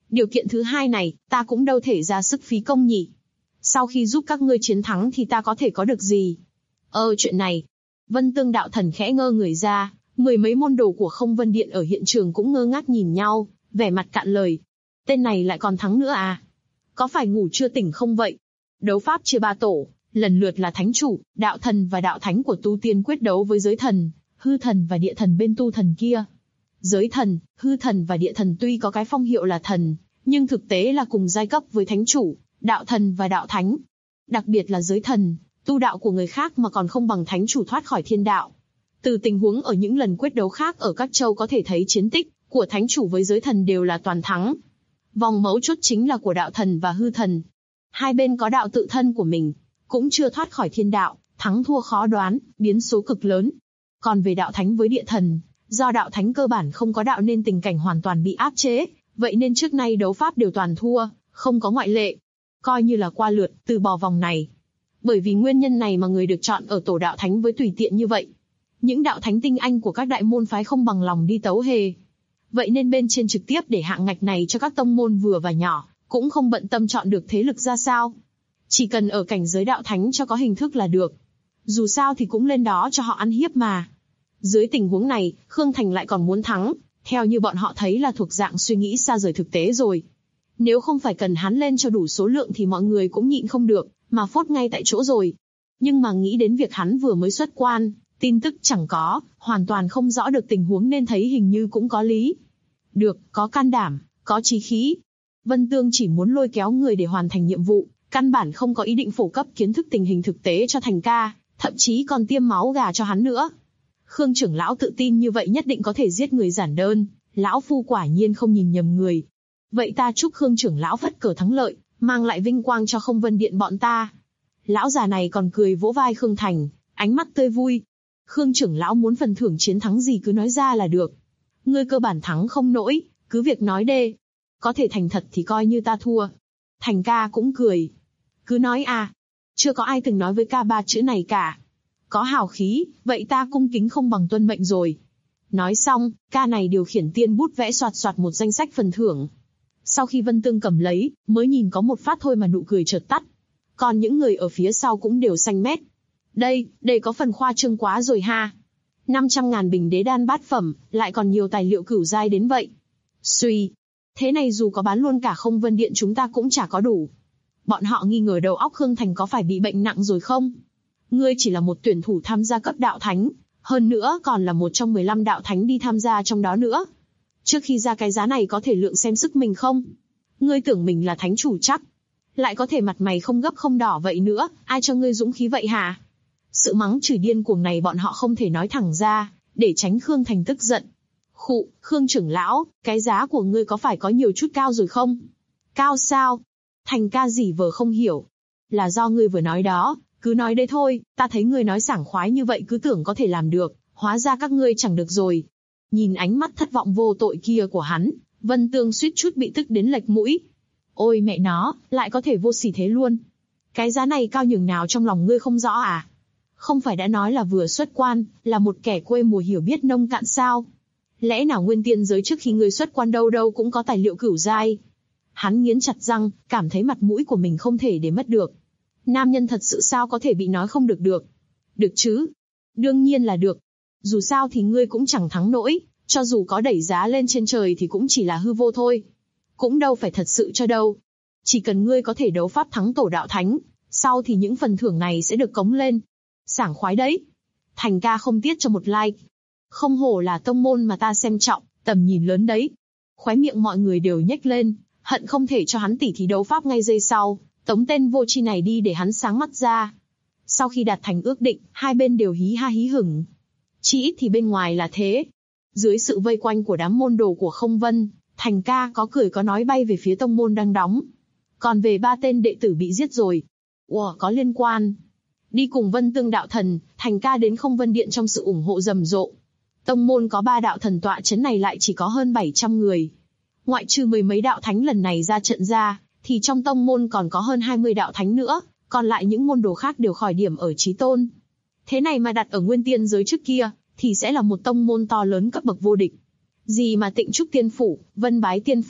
Điều kiện thứ hai này, ta cũng đâu thể ra sức phí công nhỉ. Sau khi giúp các ngươi chiến thắng thì ta có thể có được gì? Chuyện này. Vân Tương đạo thần khẽ ngơ người ra, mười mấy môn đồ của Không Vân Điện ở hiện trường cũng ngơ ngác nhìn nhau, vẻ mặt cạn lời. Tên này lại còn thắng nữa à? Có phải ngủ chưa tỉnh không vậy? Đấu pháp chia ba tổ, lần lượt là thánh chủ, đạo thần và đạo thánh của tu tiên quyết đấu với giới thần, hư thần và địa thần bên tu thần kia. Giới thần, hư thần và địa thần tuy có cái phong hiệu là thần, nhưng thực tế là cùng giai cấp với thánh chủ, đạo thần và đạo thánh. Đặc biệt là giới thần, tu đạo của người khác mà còn không bằng thánh chủ thoát khỏi thiên đạo. Từ tình huống ở những lần quyết đấu khác ở các châu có thể thấy chiến tích của thánh chủ với giới thần đều là toàn thắng. Vòng mấu chốt chính là của đạo thần và hư thần. Hai bên có đạo tự thân của mình, cũng chưa thoát khỏi thiên đạo, thắng thua khó đoán, biến số cực lớn. Còn về đạo thánh với địa thần, do đạo thánh cơ bản không có đạo nên tình cảnh hoàn toàn bị áp chế, vậy nên trước nay đấu pháp đều toàn thua, không có ngoại lệ. Coi như là qua lượt, từ bỏ vòng này. Bởi vì nguyên nhân này mà người được chọn ở tổ đạo thánh với tùy tiện như vậy. Những đạo thánh tinh anh của các đại môn phái không bằng lòng đi tấu hề. Vậy nên bên trên trực tiếp để hạng ngạch này cho các tông môn vừa và nhỏ, cũng không bận tâm chọn được thế lực ra sao. Chỉ cần ở cảnh giới đạo thánh cho có hình thức là được. Dù sao thì cũng lên đó cho họ ăn hiếp mà. Dưới tình huống này, Khương Thành lại còn muốn thắng, theo như bọn họ thấy là thuộc dạng suy nghĩ xa rời thực tế rồi. Nếu không phải cần hắn lên cho đủ số lượng thì mọi người cũng nhịn không được, mà phốt ngay tại chỗ rồi. Nhưng mà nghĩ đến việc hắn vừa mới xuất quan, tin tức chẳng có, hoàn toàn không rõ được tình huống nên thấy hình như cũng có lý. Được, có can đảm, có chí khí. Vân Tương chỉ muốn lôi kéo người để hoàn thành nhiệm vụ, căn bản không có ý định phổ cấp kiến thức tình hình thực tế cho Thành ca, thậm chí còn tiêm máu gà cho hắn nữa. Khương trưởng lão tự tin như vậy nhất định có thể giết người giản đơn, lão phu quả nhiên không nhìn nhầm người. Vậy ta chúc Khương trưởng lão phất cờ thắng lợi, mang lại vinh quang cho Không Vân Điện bọn ta. Lão già này còn cười vỗ vai Khương Thành, ánh mắt tươi vui. Khương trưởng lão muốn phần thưởng chiến thắng gì cứ nói ra là được. Ngươi cơ bản thắng không nổi, cứ việc nói đê. Có thể thành thật thì coi như ta thua. Thành ca cũng cười. Cứ nói à. Chưa có ai từng nói với ca ba chữ này cả. Có hào khí, vậy ta cung kính không bằng tuân mệnh rồi. Nói xong, ca này điều khiển tiên bút vẽ soạt soạt một danh sách phần thưởng. Sau khi Vân Tương cầm lấy, mới nhìn có một phát thôi mà nụ cười chợt tắt. Còn những người ở phía sau cũng đều xanh mét. Đây có phần khoa trương quá rồi ha. 500.000 bình đế đan bát phẩm, lại còn nhiều tài liệu cửu giai đến vậy. Suy. Thế này dù có bán luôn cả Không Vân Điện chúng ta cũng chả có đủ. Bọn họ nghi ngờ đầu óc Khương Thành có phải bị bệnh nặng rồi không? Ngươi chỉ là một tuyển thủ tham gia cấp đạo thánh, hơn nữa còn là một trong 15 đạo thánh đi tham gia trong đó nữa. Trước khi ra cái giá này có thể lượng xem sức mình không? Ngươi tưởng mình là thánh chủ chắc. Lại có thể mặt mày không gấp không đỏ vậy nữa, ai cho ngươi dũng khí vậy hả? Sự mắng chửi điên cuồng này bọn họ không thể nói thẳng ra, để tránh Khương Thành tức giận. Khụ, Khương trưởng lão, cái giá của ngươi có phải có nhiều chút cao rồi không? Cao sao? Thành ca gì vờ không hiểu. Là do ngươi vừa nói đó, cứ nói đây thôi, ta thấy ngươi nói sảng khoái như vậy cứ tưởng có thể làm được, hóa ra các ngươi chẳng được rồi. Nhìn ánh mắt thất vọng vô tội kia của hắn, Vân Tương suýt chút bị tức đến lệch mũi. Ôi mẹ nó, lại có thể vô sỉ thế luôn. Cái giá này cao nhường nào trong lòng ngươi không rõ à? Không phải đã nói là vừa xuất quan, là một kẻ quê mùa hiểu biết nông cạn sao? Lẽ nào nguyên tiên giới trước khi ngươi xuất quan đâu đâu cũng có tài liệu cửu giai? Hắn nghiến chặt răng, cảm thấy mặt mũi của mình không thể để mất được. Nam nhân thật sự sao có thể bị nói không được được? Được chứ? Đương nhiên là được. Dù sao thì ngươi cũng chẳng thắng nổi, cho dù có đẩy giá lên trên trời thì cũng chỉ là hư vô thôi. Cũng đâu phải thật sự cho đâu. Chỉ cần ngươi có thể đấu pháp thắng tổ đạo thánh, sau thì những phần thưởng này sẽ được cống lên. Sảng khoái đấy. Thành ca không tiếc cho một like. Không hổ là tông môn mà ta xem trọng, tầm nhìn lớn đấy. Khóe miệng mọi người đều nhếch lên, hận không thể cho hắn tỉ thí đấu pháp ngay giây sau, tống tên vô tri này đi để hắn sáng mắt ra. Sau khi đạt thành ước định, hai bên đều hí ha hí hửng. Chỉ ít thì bên ngoài là thế. Dưới sự vây quanh của đám môn đồ của Không Vân, Thành ca có cười có nói bay về phía tông môn đang đóng. Còn về 3 tên đệ tử bị giết rồi. Có liên quan. Đi cùng Vân Tương đạo thần, Thành ca đến Không Vân Điện trong sự ủng hộ rầm rộ. Tông môn có 3 đạo thần tọa chấn này lại chỉ có hơn 700 người. Ngoại trừ mười mấy đạo thánh lần này ra trận ra, thì trong tông môn còn có hơn 20 đạo thánh nữa, còn lại những môn đồ khác đều khỏi điểm ở chí tôn. Thế này mà đặt ở nguyên tiên giới trước kia, thì sẽ là một tông môn to lớn cấp bậc vô địch. Gì mà Tịnh Trúc Tiên Phủ, Vân Bái Tiên Phủ,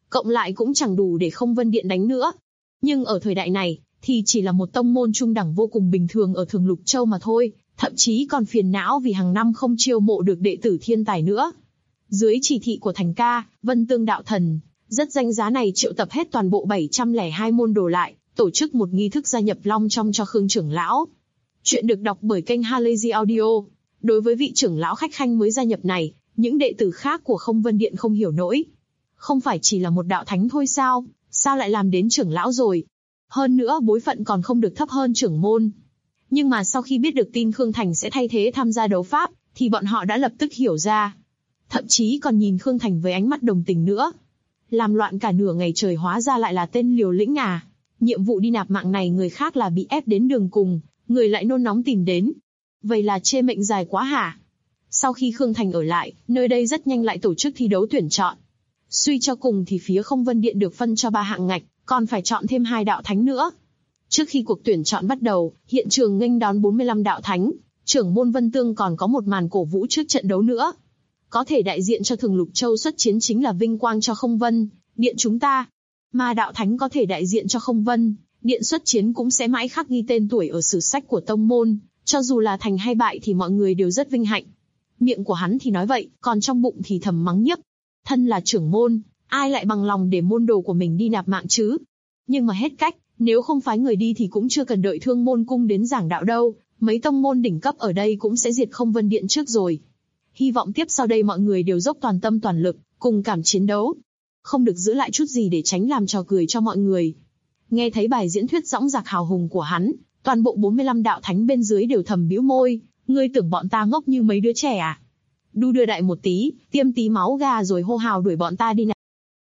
cộng lại cũng chẳng đủ để Không Vân Điện đánh nữa. Nhưng ở thời đại này, thì chỉ là một tông môn trung đẳng vô cùng bình thường ở Thường Lục Châu mà thôi, thậm chí còn phiền não vì hàng năm không chiêu mộ được đệ tử thiên tài nữa. Dưới chỉ thị của Thành Ca, Vân Tương đạo thần, rất danh giá này triệu tập hết toàn bộ 702 môn đồ lại, tổ chức một nghi thức gia nhập Long Trong cho Khương trưởng lão. Chuyện được đọc bởi kênh Halazy Audio. Đối với vị trưởng lão khách khanh mới gia nhập này, những đệ tử khác của Không Vân Điện không hiểu nổi. Không phải chỉ là một đạo thánh thôi sao, sao lại làm đến trưởng lão rồi? Hơn nữa bối phận còn không được thấp hơn trưởng môn. Nhưng mà sau khi biết được tin Khương Thành sẽ thay thế tham gia đấu pháp, thì bọn họ đã lập tức hiểu ra. Thậm chí còn nhìn Khương Thành với ánh mắt đồng tình nữa. Làm loạn cả nửa ngày trời hóa ra lại là tên liều lĩnh à. Nhiệm vụ đi nạp mạng này người khác là bị ép đến đường cùng, người lại nôn nóng tìm đến. Vậy là chê mệnh dài quá hả? Sau khi Khương Thành ở lại, nơi đây rất nhanh lại tổ chức thi đấu tuyển chọn. Suy cho cùng thì phía Không Vân Điện được phân cho 3 hạng ngạch, còn phải chọn thêm 2 đạo thánh nữa. Trước khi cuộc tuyển chọn bắt đầu, hiện trường nghênh đón 45 đạo thánh, trưởng môn Vân Tương còn có một màn cổ vũ trước trận đấu nữa. Có thể đại diện cho Thường Lục Châu xuất chiến chính là vinh quang cho Không Vân Điện chúng ta. Mà đạo thánh có thể đại diện cho Không Vân Điện xuất chiến cũng sẽ mãi khắc ghi tên tuổi ở sử sách của tông môn, cho dù là thành hay bại thì mọi người đều rất vinh hạnh. Miệng của hắn thì nói vậy, còn trong bụng thì thầm mắng nhiếc. Thân là trưởng môn, ai lại bằng lòng để môn đồ của mình đi nạp mạng chứ? Nhưng mà hết cách, nếu không phái người đi thì cũng chưa cần đợi Thương Môn Cung đến giảng đạo đâu, mấy tông môn đỉnh cấp ở đây cũng sẽ diệt Không Vân Điện trước rồi. Hy vọng tiếp sau đây mọi người đều dốc toàn tâm toàn lực, cùng cảm chiến đấu. Không được giữ lại chút gì để tránh làm trò cười cho mọi người. Nghe thấy bài diễn thuyết dõng dạc hào hùng của hắn, toàn bộ 45 đạo thánh bên dưới đều thầm bĩu môi, ngươi tưởng bọn ta ngốc như mấy đứa trẻ à? Đu đưa đại một tí, tiêm tí máu gà rồi hô hào đuổi bọn ta đi nào.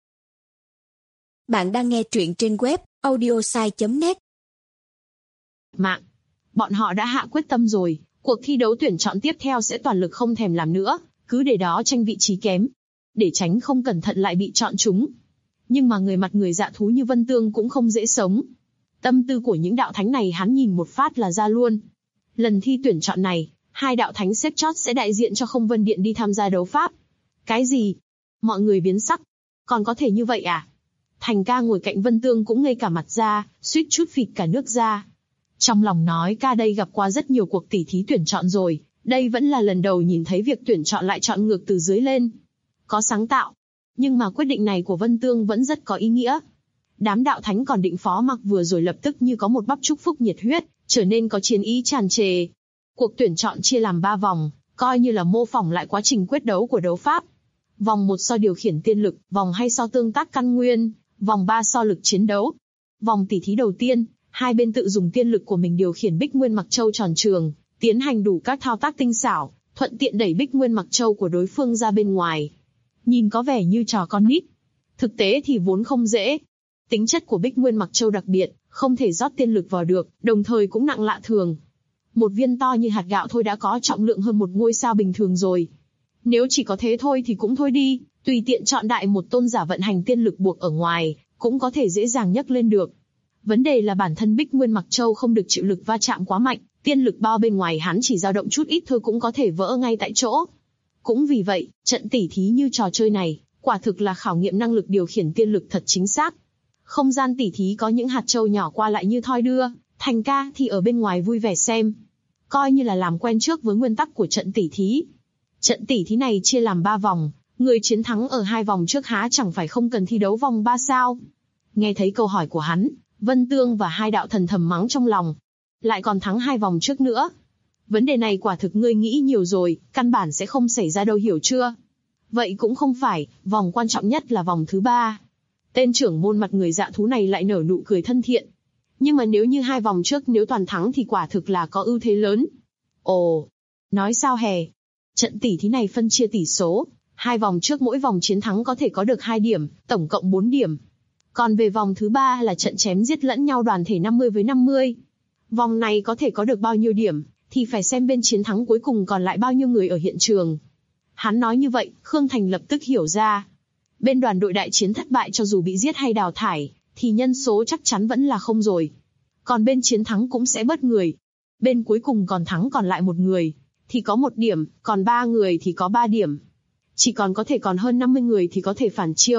Bạn đang nghe truyện trên web audiosai.net. Mạng. Bọn họ đã hạ quyết tâm rồi, cuộc thi đấu tuyển chọn tiếp theo sẽ toàn lực không thèm làm nữa, cứ để đó tranh vị trí kém, để tránh không cẩn thận lại bị chọn trúng. Nhưng mà người mặt người dạ thú như Vân Tương cũng không dễ sống. Tâm tư của những đạo thánh này hắn nhìn một phát là ra luôn. Lần thi tuyển chọn này, 2 đạo thánh xếp chót sẽ đại diện cho Không Vân Điện đi tham gia đấu pháp. Cái gì? Mọi người biến sắc. Còn có thể như vậy à? Thành Ca ngồi cạnh Vân Tương cũng ngây cả mặt ra, suýt chút phịt cả nước ra. Trong lòng nói ca đây gặp qua rất nhiều cuộc tỉ thí tuyển chọn rồi, đây vẫn là lần đầu nhìn thấy việc tuyển chọn lại chọn ngược từ dưới lên. Có sáng tạo. Nhưng mà quyết định này của Vân Tương vẫn rất có ý nghĩa. Đám đạo thánh còn định phó mặc vừa rồi lập tức như có một bắp chúc phúc nhiệt huyết, trở nên có chiến ý tràn trề. Cuộc tuyển chọn chia làm 3 vòng, coi như là mô phỏng lại quá trình quyết đấu của đấu pháp. Vòng 1 so điều khiển tiên lực, vòng 2 so tương tác căn nguyên, vòng 3 so lực chiến đấu. Vòng tỉ thí đầu tiên, hai bên tự dùng tiên lực của mình điều khiển Bích Nguyên Mặc Châu tròn trường, tiến hành đủ các thao tác tinh xảo, thuận tiện đẩy Bích Nguyên Mặc Châu của đối phương ra bên ngoài. Nhìn có vẻ như trò con nít. Thực tế thì vốn không dễ. Tính chất của Bích Nguyên Mặc Châu đặc biệt, không thể rót tiên lực vào được, đồng thời cũng nặng lạ thường. Một viên to như hạt gạo thôi đã có trọng lượng hơn một ngôi sao bình thường rồi. Nếu chỉ có thế thôi thì cũng thôi đi, tùy tiện chọn đại một tôn giả vận hành tiên lực buộc ở ngoài, cũng có thể dễ dàng nhấc lên được. Vấn đề là bản thân Bích Nguyên Mặc Châu không được chịu lực va chạm quá mạnh, tiên lực bao bên ngoài hắn chỉ dao động chút ít thôi cũng có thể vỡ ngay tại chỗ. Cũng vì vậy, trận tỉ thí như trò chơi này, quả thực là khảo nghiệm năng lực điều khiển tiên lực thật chính xác. Không gian tỉ thí có những hạt châu nhỏ qua lại như thoi đưa, Thành Ca thì ở bên ngoài vui vẻ xem. Coi như là làm quen trước với nguyên tắc của trận tỉ thí. Trận tỉ thí này chia làm 3 vòng, người chiến thắng ở 2 vòng trước há chẳng phải không cần thi đấu vòng 3 sao. Nghe thấy câu hỏi của hắn, Vân Tương và 2 đạo thần thầm mắng trong lòng. Lại còn thắng 2 vòng trước nữa. Vấn đề này quả thực ngươi nghĩ nhiều rồi, căn bản sẽ không xảy ra đâu hiểu chưa? Vậy cũng không phải, vòng quan trọng nhất là vòng thứ 3. Tên trưởng môn mặt người dạ thú này lại nở nụ cười thân thiện. Nhưng mà nếu như 2 vòng trước nếu toàn thắng thì quả thực là có ưu thế lớn. Ồ, nói sao hè? Trận tỉ thí này phân chia tỷ số, 2 vòng trước mỗi vòng chiến thắng có thể có được 2 điểm, tổng cộng 4 điểm. Còn về vòng thứ 3 là trận chém giết lẫn nhau đoàn thể 50 với 50. Vòng này có thể có được bao nhiêu điểm, thì phải xem bên chiến thắng cuối cùng còn lại bao nhiêu người ở hiện trường. Hắn nói như vậy, Khương Thành lập tức hiểu ra. Bên đoàn đội đại chiến thất bại cho dù bị giết hay đào thải, thì nhân số chắc chắn vẫn là không rồi. Còn bên chiến thắng cũng sẽ bớt người. Bên cuối cùng còn thắng còn lại 1 người, thì có 1 điểm, còn 3 người thì có 3 điểm. Chỉ còn có thể còn hơn 50 người thì có thể phản chiêu,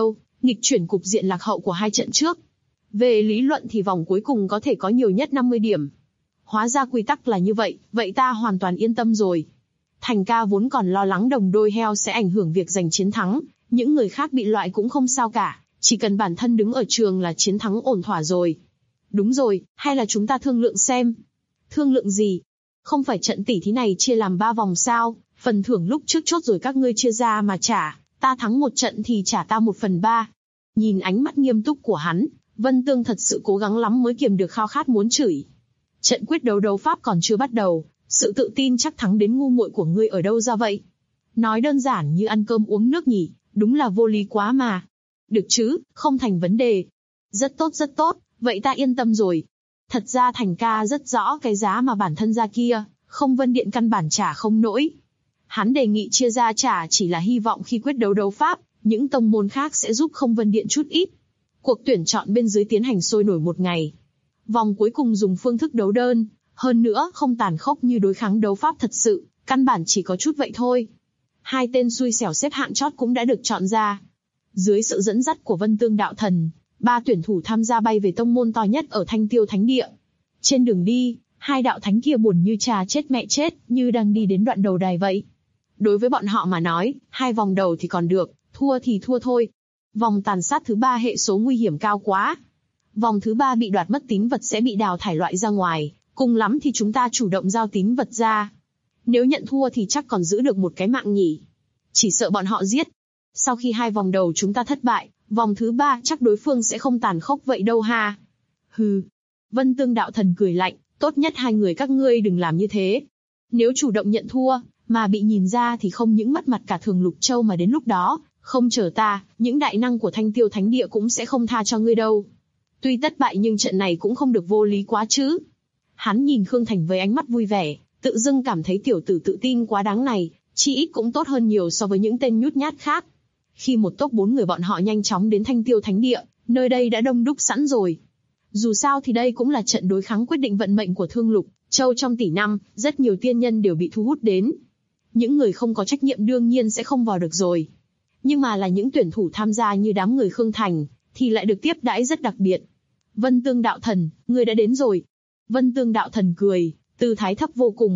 nghịch chuyển cục diện lạc hậu của hai trận trước. Về lý luận thì vòng cuối cùng có thể có nhiều nhất 50 điểm. Hóa ra quy tắc là như vậy, vậy ta hoàn toàn yên tâm rồi. Thành ca vốn còn lo lắng đồng đôi heo sẽ ảnh hưởng việc giành chiến thắng, những người khác bị loại cũng không sao cả, chỉ cần bản thân đứng ở trường là chiến thắng ổn thỏa rồi. Đúng rồi, hay là chúng ta thương lượng xem. Thương lượng gì? Không phải trận tỷ thí này chia làm 3 vòng sao, phần thưởng lúc trước chốt rồi các ngươi chia ra mà trả, ta thắng một trận thì trả ta 1/3. Nhìn ánh mắt nghiêm túc của hắn, Vân Tương thật sự cố gắng lắm mới kiềm được khao khát muốn chửi. Trận quyết đấu đấu pháp còn chưa bắt đầu, sự tự tin chắc thắng đến ngu muội của ngươi ở đâu ra vậy? Nói đơn giản như ăn cơm uống nước nhỉ, đúng là vô lý quá mà. Được chứ, không thành vấn đề. Rất tốt, vậy ta yên tâm rồi. Thật ra Thành ca rất rõ cái giá mà bản thân ra kia, Không Vân Điện căn bản trả không nổi. Hắn đề nghị chia ra trả chỉ là hy vọng khi quyết đấu đấu pháp, những tông môn khác sẽ giúp Không Vân Điện chút ít. Cuộc tuyển chọn bên dưới tiến hành sôi nổi một ngày. Vòng cuối cùng dùng phương thức đấu đơn, hơn nữa không tàn khốc như đối kháng đấu pháp thật sự, căn bản chỉ có chút vậy thôi. 2 tên xui xẻo xếp hạng chót cũng đã được chọn ra. Dưới sự dẫn dắt của Vân Tương đạo thần, 3 tuyển thủ tham gia bay về tông môn to nhất ở Thanh Tiêu Thánh Địa. Trên đường đi, 2 đạo thánh kia buồn như cha chết mẹ chết, như đang đi đến đoạn đầu đài vậy. Đối với bọn họ mà nói, 2 vòng đầu thì còn được, thua thì thua thôi. Vòng tàn sát thứ 3 hệ số nguy hiểm cao quá. Vòng thứ 3 bị đoạt mất tín vật sẽ bị đào thải loại ra ngoài, cùng lắm thì chúng ta chủ động giao tín vật ra. Nếu nhận thua thì chắc còn giữ được một cái mạng nhỉ. Chỉ sợ bọn họ giết. Sau khi 2 vòng đầu chúng ta thất bại, vòng thứ 3 chắc đối phương sẽ không tàn khốc vậy đâu ha. Hừ. Vân Tương đạo thần cười lạnh, tốt nhất 2 người các ngươi đừng làm như thế. Nếu chủ động nhận thua, mà bị nhìn ra thì không những mất mặt cả Thường Lục Châu mà đến lúc đó, không chờ ta, những đại năng của Thanh Tiêu Thánh Địa cũng sẽ không tha cho ngươi đâu. Tuy thất bại nhưng trận này cũng không được vô lý quá chứ. Hắn nhìn Khương Thành với ánh mắt vui vẻ, tự dưng cảm thấy tiểu tử tự tin quá đáng này, chỉ ít cũng tốt hơn nhiều so với những tên nhút nhát khác. Khi một tốp 4 người bọn họ nhanh chóng đến Thanh Tiêu Thánh Địa, nơi đây đã đông đúc sẵn rồi. Dù sao thì đây cũng là trận đối kháng quyết định vận mệnh của Thương Lục Châu trong tỷ năm, rất nhiều tiên nhân đều bị thu hút đến. Những người không có trách nhiệm đương nhiên sẽ không vào được rồi. Nhưng mà là những tuyển thủ tham gia như đám người Khương Thành, thì lại được tiếp đãi rất đặc biệt. Vân Tương đạo thần, ngươi đã đến rồi. Vân Tương đạo thần cười, tư thái thấp vô cùng.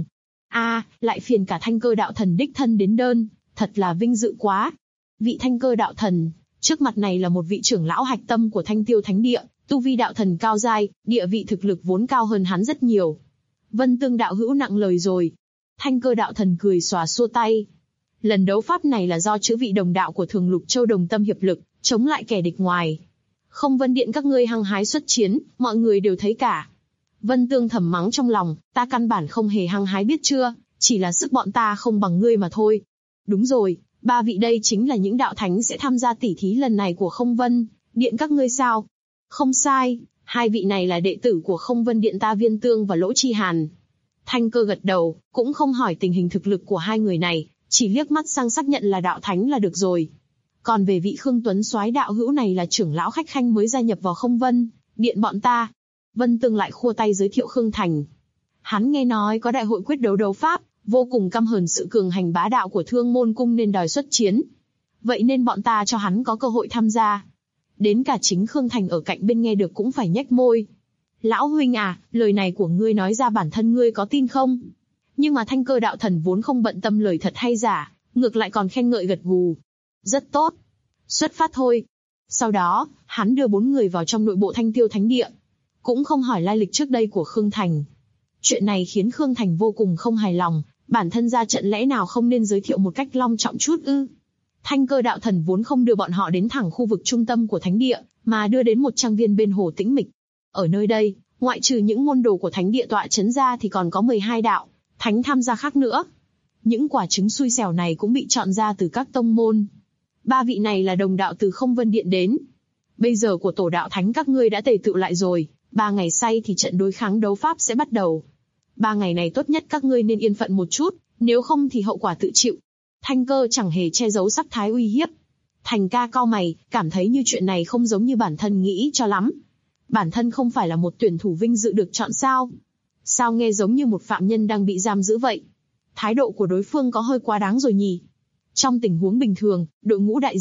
Lại phiền cả Thanh Cơ đạo thần đích thân đến đơn, thật là vinh dự quá. Vị Thanh Cơ đạo thần, trước mặt này là một vị trưởng lão hạch tâm của Thanh Tiêu Thánh Địa, tu vi đạo thần cao giai, địa vị thực lực vốn cao hơn hắn rất nhiều. Vân Tương đạo hữu nặng lời rồi. Thanh Cơ đạo thần cười xòa xua tay. Lần đấu pháp này là do chữ vị đồng đạo của Thường Lục Châu đồng tâm hiệp lực, chống lại kẻ địch ngoài. Không Vân Điện các ngươi hăng hái xuất chiến, mọi người đều thấy cả. Vân Tương thầm mắng trong lòng, ta căn bản không hề hăng hái biết chưa, chỉ là sức bọn ta không bằng ngươi mà thôi. Đúng rồi, 3 vị đây chính là những đạo thánh sẽ tham gia tỷ thí lần này của Không Vân Điện các ngươi sao? Không sai, 2 vị này là đệ tử của Không Vân Điện ta Viên Tương và Lỗ Chi Hàn. Thanh Cơ gật đầu, cũng không hỏi tình hình thực lực của 2 người này, chỉ liếc mắt sang xác nhận là đạo thánh là được rồi. Còn về vị Khương Tuấn soái đạo hữu này là trưởng lão khách khanh mới gia nhập vào Không Vân Điện bọn ta. Vân Tương lại khua tay giới thiệu Khương Thành. Hắn nghe nói có đại hội quyết đấu đấu pháp, vô cùng căm hờn sự cường hành bá đạo của Thương Môn Cung nên đòi xuất chiến. Vậy nên bọn ta cho hắn có cơ hội tham gia. Đến cả chính Khương Thành ở cạnh bên nghe được cũng phải nhếch môi. Lão huynh à, lời này của ngươi nói ra bản thân ngươi có tin không? Nhưng mà Thanh Cơ đạo thần vốn không bận tâm lời thật hay giả, ngược lại còn khen ngợi gật gù. Rất tốt. Xuất phát thôi. Sau đó, hắn đưa 4 người vào trong nội bộ Thanh Tiêu Thánh Địa. Cũng không hỏi lai lịch trước đây của Khương Thành. Chuyện này khiến Khương Thành vô cùng không hài lòng, bản thân ra trận lẽ nào không nên giới thiệu một cách long trọng chút ư? Thanh Cơ đạo thần vốn không đưa bọn họ đến thẳng khu vực trung tâm của Thánh Địa, mà đưa đến một trang viên bên hồ tĩnh mịch. Ở nơi đây, ngoại trừ những môn đồ của Thánh Địa tọa chấn ra thì còn có 12 đạo thánh tham gia khác nữa. Những quả trứng xui xẻo này cũng bị chọn ra từ các tông môn. 3 vị này là đồng đạo từ Không Vân Điện đến. Bây giờ của tổ đạo thánh các ngươi đã tề tựu lại rồi, 3 ngày sau thì trận đối kháng đấu pháp sẽ bắt đầu. 3 ngày này tốt nhất các ngươi nên yên phận một chút, nếu không thì hậu quả tự chịu. Thanh Cơ chẳng hề che giấu sắc thái uy hiếp. Thành ca cau mày, cảm thấy như chuyện này không giống như bản thân nghĩ cho lắm. Bản thân không phải là một tuyển thủ vinh dự được chọn sao? Sao nghe giống như một phạm nhân đang bị giam giữ vậy? Thái độ của đối phương có hơi quá đáng rồi nhỉ? Trong tình huống bình thường, đội ngũ đại diện,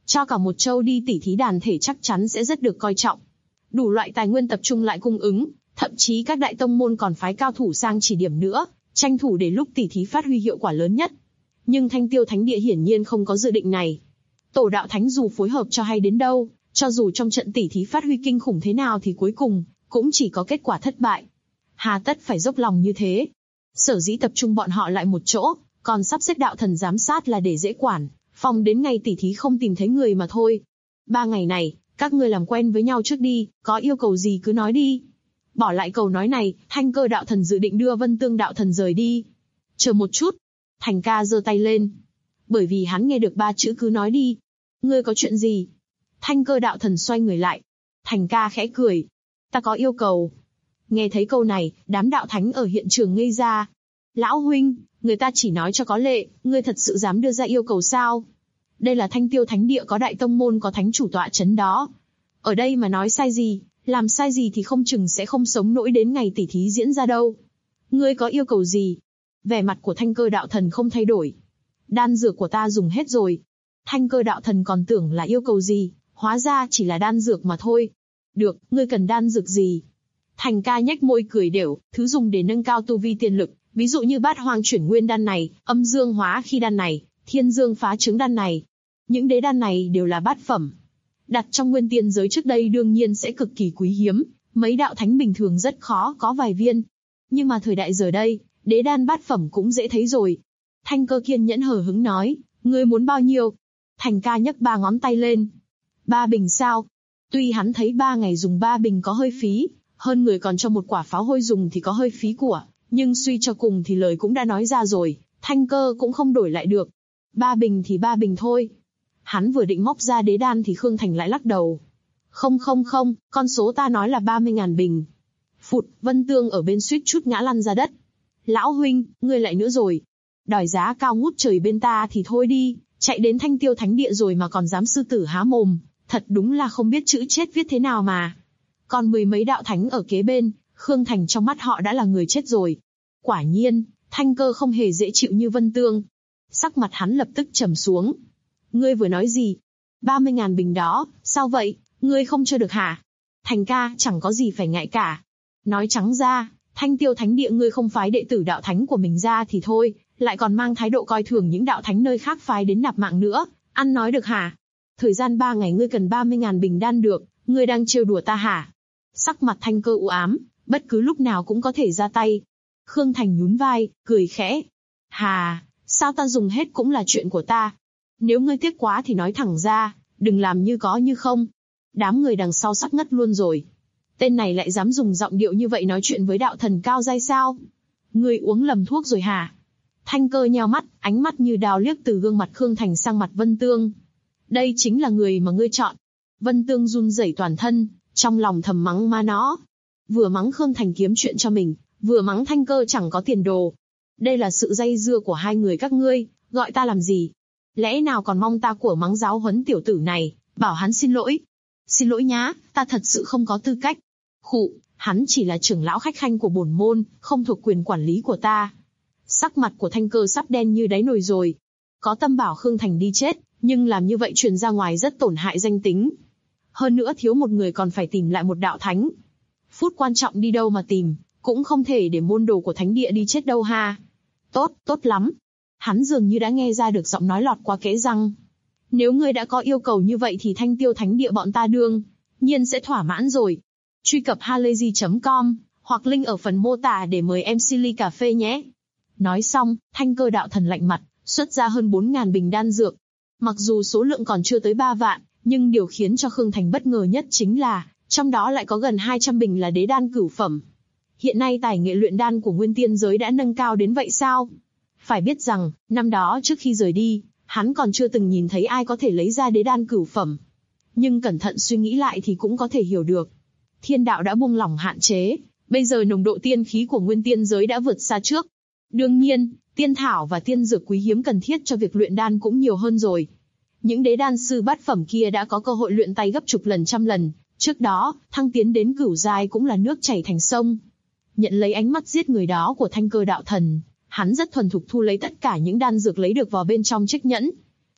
Cho cả một châu đi tỉ thí đàn thể chắc chắn sẽ rất được coi trọng. Đủ loại tài nguyên tập trung lại cung ứng, thậm chí các đại tông môn còn phái cao thủ sang chỉ điểm nữa, tranh thủ để lúc tỉ thí phát huy hiệu quả lớn nhất. Nhưng Thanh Tiêu Thánh Địa hiển nhiên không có dự định này. Tổ đạo thánh dù phối hợp cho hay đến đâu, cho dù trong trận tỉ thí phát huy kinh khủng thế nào thì cuối cùng cũng chỉ có kết quả thất bại. Hà tất phải dốc lòng như thế? Sở dĩ tập trung bọn họ lại một chỗ, còn sắp xếp đạo thần giám sát là để dễ quản, phòng đến ngày tỉ thí không tìm thấy người mà thôi. 3 ngày này, các ngươi làm quen với nhau trước đi, có yêu cầu gì cứ nói đi. Bỏ lại câu nói này, Thanh Cơ đạo thần dự định đưa Vân Tương đạo thần rời đi. Chờ một chút. Thành ca giơ tay lên. Bởi vì hắn nghe được 3 chữ cứ nói đi. Ngươi có chuyện gì? Thanh Cơ đạo thần xoay người lại. Thành ca khẽ cười. Ta có yêu cầu. Nghe thấy câu này, đám đạo thánh ở hiện trường ngây ra. Lão huynh, người ta chỉ nói cho có lệ, ngươi thật sự dám đưa ra yêu cầu sao? Đây là Thanh Tiêu Thánh Địa có đại tông môn có thánh chủ tọa chấn đó. Ở đây mà nói sai gì, làm sai gì thì không chừng sẽ không sống nổi đến ngày tỉ thí diễn ra đâu. Ngươi có yêu cầu gì? Vẻ mặt của Thanh Cơ đạo thần không thay đổi. Đan dược của ta dùng hết rồi. Thanh Cơ đạo thần còn tưởng là yêu cầu gì, hóa ra chỉ là đan dược mà thôi. Được, ngươi cần đan dược gì? Thành ca nhếch môi cười đểu, thứ dùng để nâng cao tu vi tiên lực, ví dụ như Bát Hoang chuyển nguyên đan này, Âm Dương hóa khí đan này, Thiên Dương phá trứng đan này. Những đế đan này đều là bát phẩm. Đặt trong nguyên tiên giới trước đây đương nhiên sẽ cực kỳ quý hiếm, mấy đạo thánh bình thường rất khó có vài viên. Nhưng mà thời đại giờ đây, đế đan bát phẩm cũng dễ thấy rồi. Thanh Cơ kiên nhẫn hờ hững nói, ngươi muốn bao nhiêu? Thành ca nhấc 3 ngón tay lên. 3 bình sao? Tuy hắn thấy 3 ngày dùng 3 bình có hơi phí, hơn người còn cho một quả pháo hôi dùng thì có hơi phí của, nhưng suy cho cùng thì lời cũng đã nói ra rồi, Thanh Cơ cũng không đổi lại được. 3 bình thì 3 bình thôi. Hắn vừa định móc ra đế đan thì Khương Thành lại lắc đầu. Không, con số ta nói là 30.000 bình. Phụt, Vân Tương ở bên suýt chút ngã lăn ra đất. Lão huynh, ngươi lại nữa rồi. Đòi giá cao ngút trời bên ta thì thôi đi, chạy đến Thanh Tiêu Thánh Địa rồi mà còn dám sư tử há mồm, thật đúng là không biết chữ chết viết thế nào mà. Còn 10 mấy đạo thánh ở kế bên, Khương Thành trong mắt họ đã là người chết rồi. Quả nhiên, Thanh Cơ không hề dễ chịu như Vân Tương. Sắc mặt hắn lập tức trầm xuống. Ngươi vừa nói gì? 30.000 bình đó, sao vậy, ngươi không cho được hả? Thành ca, chẳng có gì phải ngại cả. Nói trắng ra, Thanh Tiêu Thánh Địa ngươi không phái đệ tử đạo thánh của mình ra thì thôi, lại còn mang thái độ coi thường những đạo thánh nơi khác phái đến nạp mạng nữa, ăn nói được hả? Thời gian 3 ngày ngươi cần 30.000 bình đan được, ngươi đang trêu đùa ta hả? Sắc mặt Thanh Cơ u ám, bất cứ lúc nào cũng có thể ra tay. Khương Thành nhún vai, cười khẽ. Hà, sao ta dùng hết cũng là chuyện của ta. Nếu ngươi tiếc quá thì nói thẳng ra, đừng làm như có như không. Đám người đằng sau sắp ngất luôn rồi. Tên này lại dám dùng giọng điệu như vậy nói chuyện với đạo thần cao giai sao? Ngươi uống lầm thuốc rồi hả? Thanh Cơ nheo mắt, ánh mắt như đao liếc từ gương mặt Khương Thành sang mặt Vân Tương. Đây chính là người mà ngươi chọn. Vân Tương run rẩy toàn thân, trong lòng thầm mắng ma nó. Vừa mắng Khương Thành kiếm chuyện cho mình, vừa mắng Thanh Cơ chẳng có tiền đồ. Đây là sự dây dưa của hai người các ngươi, gọi ta làm gì? Lẽ nào còn mong ta của mắng giáo huấn tiểu tử này, bảo hắn xin lỗi. Xin lỗi nhá, ta thật sự không có tư cách. Khụ, hắn chỉ là trưởng lão khách khanh của bổn môn, không thuộc quyền quản lý của ta. Sắc mặt của Thanh Cơ sắp đen như đáy nồi rồi. Có tâm bảo Khương Thành đi chết, nhưng làm như vậy truyền ra ngoài rất tổn hại danh tính. Hơn nữa thiếu một người còn phải tìm lại một đạo thánh. Phút quan trọng đi đâu mà tìm, cũng không thể để môn đồ của thánh địa đi chết đâu ha. Tốt lắm. Hắn dường như đã nghe ra được giọng nói lọt qua kẽ răng. Nếu ngươi đã có yêu cầu như vậy thì Thanh Tiêu Thánh Địa bọn ta đương nhiên sẽ thỏa mãn rồi. Truy cập halayzi.com hoặc link ở phần mô tả để mời MC ly cà phê nhé. Nói xong, Thanh Cơ đạo thần lạnh mặt, xuất ra hơn 4.000 bình đan dược. Mặc dù số lượng còn chưa tới 3 vạn, nhưng điều khiến cho Khương Thành bất ngờ nhất chính là, trong đó lại có gần 200 bình là đế đan cửu phẩm. Hiện nay tài nghệ luyện đan của nguyên tiên giới đã nâng cao đến vậy sao? Phải biết rằng, năm đó trước khi rời đi, hắn còn chưa từng nhìn thấy ai có thể lấy ra đế đan cửu phẩm. Nhưng cẩn thận suy nghĩ lại thì cũng có thể hiểu được. Thiên đạo đã buông lỏng hạn chế, bây giờ nồng độ tiên khí của nguyên tiên giới đã vượt xa trước. Đương nhiên, tiên thảo và tiên dược quý hiếm cần thiết cho việc luyện đan cũng nhiều hơn rồi. Những đế đan sư bát phẩm kia đã có cơ hội luyện tay gấp chục lần trăm lần, trước đó, thăng tiến đến cửu giai cũng là nước chảy thành sông. Nhận lấy ánh mắt giết người đó của Thanh Cơ đạo thần, hắn rất thuần thục thu lấy tất cả những đan dược lấy được vào bên trong chiếc nhẫn.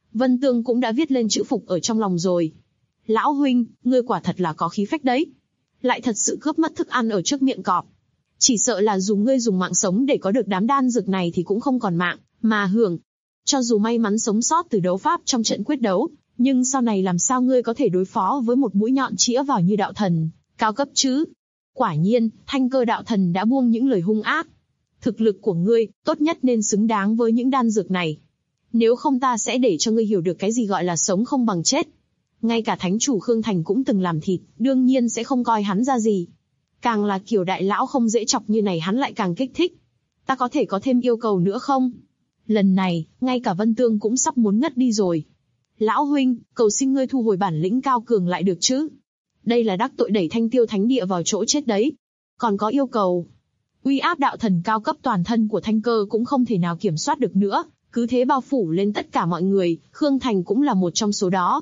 Vân Tương cũng đã viết lên chữ phục ở trong lòng rồi. Lão huynh, ngươi quả thật là có khí phách đấy. Lại thật sự cướp mất thức ăn ở trước miệng cọp. Chỉ sợ là dù ngươi dùng mạng sống để có được đám đan dược này thì cũng không còn mạng, mà hưởng. Cho dù may mắn sống sót từ đấu pháp trong trận quyết đấu, nhưng sau này làm sao ngươi có thể đối phó với một mũi nhọn chĩa vào như đạo thần, cao cấp chứ? Quả nhiên, Thanh Cơ đạo thần đã buông những lời hung ác. Thực lực của ngươi, tốt nhất nên xứng đáng với những đan dược này. Nếu không ta sẽ để cho ngươi hiểu được cái gì gọi là sống không bằng chết. Ngay cả thánh chủ Khương Thành cũng từng làm thịt, đương nhiên sẽ không coi hắn ra gì. Càng là kiểu đại lão không dễ chọc như này hắn lại càng kích thích. Ta có thể có thêm yêu cầu nữa không? Lần này, ngay cả Vân Tương cũng sắp muốn ngất đi rồi. Lão huynh, cầu xin ngươi thu hồi bản lĩnh cao cường lại được chứ? Đây là đắc tội đẩy Thanh Tiêu Thánh Địa vào chỗ chết đấy. Còn có yêu cầu. Uy áp đạo thần cao cấp toàn thân của Thanh Cơ cũng không thể nào kiểm soát được nữa, cứ thế bao phủ lên tất cả mọi người, Khương Thành cũng là một trong số đó.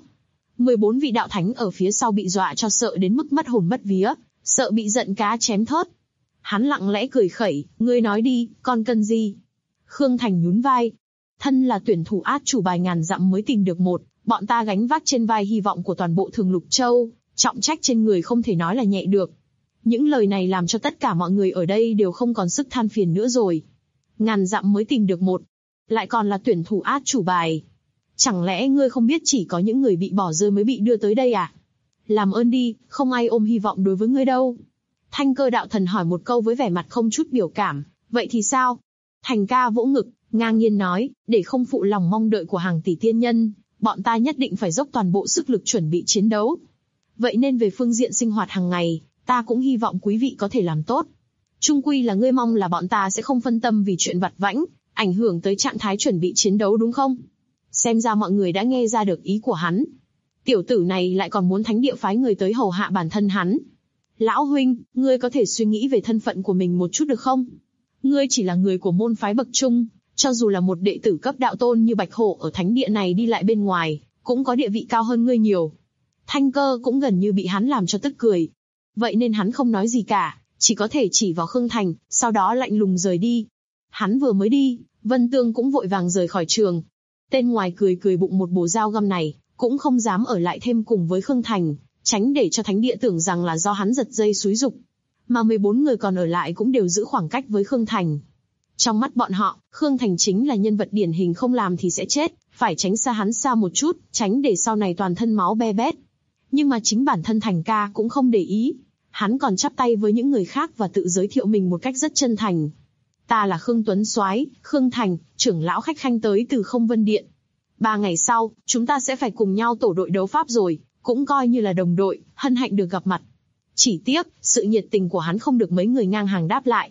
14 vị đạo thánh ở phía sau bị dọa cho sợ đến mức mất hồn mất vía, sợ bị giận cá chém thớt. Hắn lặng lẽ cười khẩy, ngươi nói đi, con cần gì? Khương Thành nhún vai. Thân là tuyển thủ át chủ bài ngàn dặm mới tìm được một, bọn ta gánh vác trên vai hy vọng của toàn bộ Thường Lục Châu, trọng trách trên người không thể nói là nhẹ được. Những lời này làm cho tất cả mọi người ở đây đều không còn sức than phiền nữa rồi. Ngàn dặm mới tìm được một, lại còn là tuyển thủ át chủ bài. Chẳng lẽ ngươi không biết chỉ có những người bị bỏ rơi mới bị đưa tới đây à? Làm ơn đi, không ai ôm hy vọng đối với ngươi đâu. Thanh Cơ đạo thần hỏi một câu với vẻ mặt không chút biểu cảm, vậy thì sao? Thành ca vỗ ngực, ngang nhiên nói, để không phụ lòng mong đợi của hàng tỷ tiên nhân, bọn ta nhất định phải dốc toàn bộ sức lực chuẩn bị chiến đấu. Vậy nên về phương diện sinh hoạt hàng ngày, ta cũng hy vọng quý vị có thể làm tốt. Chung quy là ngươi mong là bọn ta sẽ không phân tâm vì chuyện vặt vãnh, ảnh hưởng tới trạng thái chuẩn bị chiến đấu đúng không? Xem ra mọi người đã nghe ra được ý của hắn. Tiểu tử này lại còn muốn thánh địa phái người tới hầu hạ bản thân hắn. Lão huynh, ngươi có thể suy nghĩ về thân phận của mình một chút được không? Ngươi chỉ là người của môn phái bậc trung, cho dù là một đệ tử cấp đạo tôn như Bạch Hổ ở thánh địa này đi lại bên ngoài, cũng có địa vị cao hơn ngươi nhiều. Thanh Cơ cũng gần như bị hắn làm cho tức cười. Vậy nên hắn không nói gì cả, chỉ có thể chỉ vào Khương Thành, sau đó lạnh lùng rời đi. Hắn vừa mới đi, Vân Tương cũng vội vàng rời khỏi trường. Tên ngoài cười cười bụng một bồ dao găm này, cũng không dám ở lại thêm cùng với Khương Thành, tránh để cho thánh địa tưởng rằng là do hắn giật dây xúi giục. Mà 14 người còn ở lại cũng đều giữ khoảng cách với Khương Thành. Trong mắt bọn họ, Khương Thành chính là nhân vật điển hình không làm thì sẽ chết, phải tránh xa hắn xa một chút, tránh để sau này toàn thân máu be bét. Nhưng mà chính bản thân Thành ca cũng không để ý. Hắn còn chắp tay với những người khác và tự giới thiệu mình một cách rất chân thành. Ta là Khương Tuấn Soái, Khương Thành, trưởng lão khách khanh tới từ Không Vân Điện. 3 ngày sau, chúng ta sẽ phải cùng nhau tổ đội đấu pháp rồi, cũng coi như là đồng đội, hân hạnh được gặp mặt. Chỉ tiếc, sự nhiệt tình của hắn không được mấy người ngang hàng đáp lại.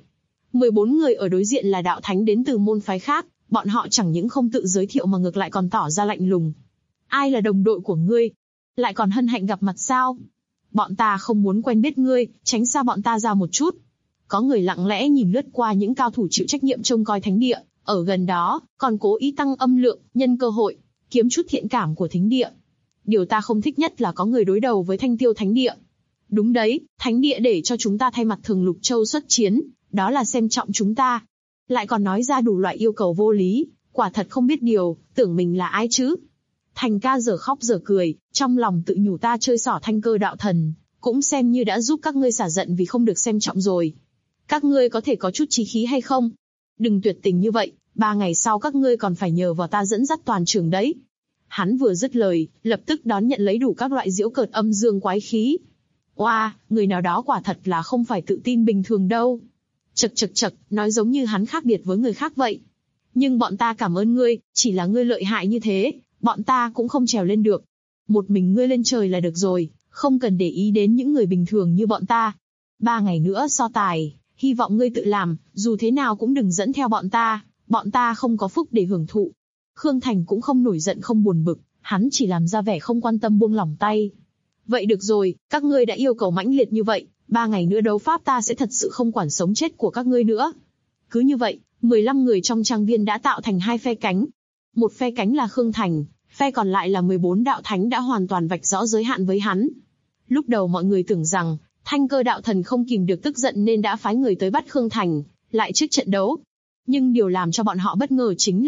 14 người ở đối diện là đạo thánh đến từ môn phái khác, bọn họ chẳng những không tự giới thiệu mà ngược lại còn tỏ ra lạnh lùng. Ai là đồng đội của ngươi? Lại còn hân hạnh gặp mặt sao? Bọn ta không muốn quen biết ngươi, tránh xa bọn ta ra một chút. Có người lặng lẽ nhìn lướt qua những cao thủ chịu trách nhiệm trông coi thánh địa, ở gần đó, còn cố ý tăng âm lượng, nhân cơ hội, kiếm chút thiện cảm của thánh địa. Điều ta không thích nhất là có người đối đầu với Thanh Tiêu Thánh Địa. Đúng đấy, thánh địa để cho chúng ta thay mặt Thường Lục Châu xuất chiến, đó là xem trọng chúng ta. Lại còn nói ra đủ loại yêu cầu vô lý, quả thật không biết điều, tưởng mình là ai chứ. Thành ca giờ khóc giờ cười, trong lòng tự nhủ ta chơi xỏ Thanh Cơ đạo thần, cũng xem như đã giúp các ngươi xả giận vì không được xem trọng rồi. Các ngươi có thể có chút chí khí hay không? Đừng tuyệt tình như vậy, 3 ngày sau các ngươi còn phải nhờ vào ta dẫn dắt toàn trường đấy. Hắn vừa dứt lời, lập tức đón nhận lấy đủ các loại giễu cợt âm dương quái khí. Oa, người nào đó quả thật là không phải tự tin bình thường đâu. Chậc, nói giống như hắn khác biệt với người khác vậy. Nhưng bọn ta cảm ơn ngươi, chỉ là ngươi lợi hại như thế, bọn ta cũng không trèo lên được. Một mình ngươi lên trời là được rồi, không cần để ý đến những người bình thường như bọn ta. 3 ngày nữa so tài, hy vọng ngươi tự làm, dù thế nào cũng đừng dẫn theo bọn ta không có phúc để hưởng thụ. Khương Thành cũng không nổi giận không buồn bực, hắn chỉ làm ra vẻ không quan tâm buông lỏng tay. Vậy được rồi, các ngươi đã yêu cầu mãnh liệt như vậy, 3 ngày nữa đấu pháp ta sẽ thật sự không quản sống chết của các ngươi nữa. Cứ như vậy, 15 người trong trang viên đã tạo thành 2 phe cánh. Một phe cánh là Khương Thành, phe còn lại là 14 đạo thánh đã hoàn toàn vạch rõ giới hạn với hắn. Lúc đầu mọi người tưởng rằng, Thanh Cơ đạo thần không kìm được tức giận nên đã phái người tới bắt Khương Thành, lại trước trận đấu. Nhưng điều làm cho bọn họ bất ngờ chính là,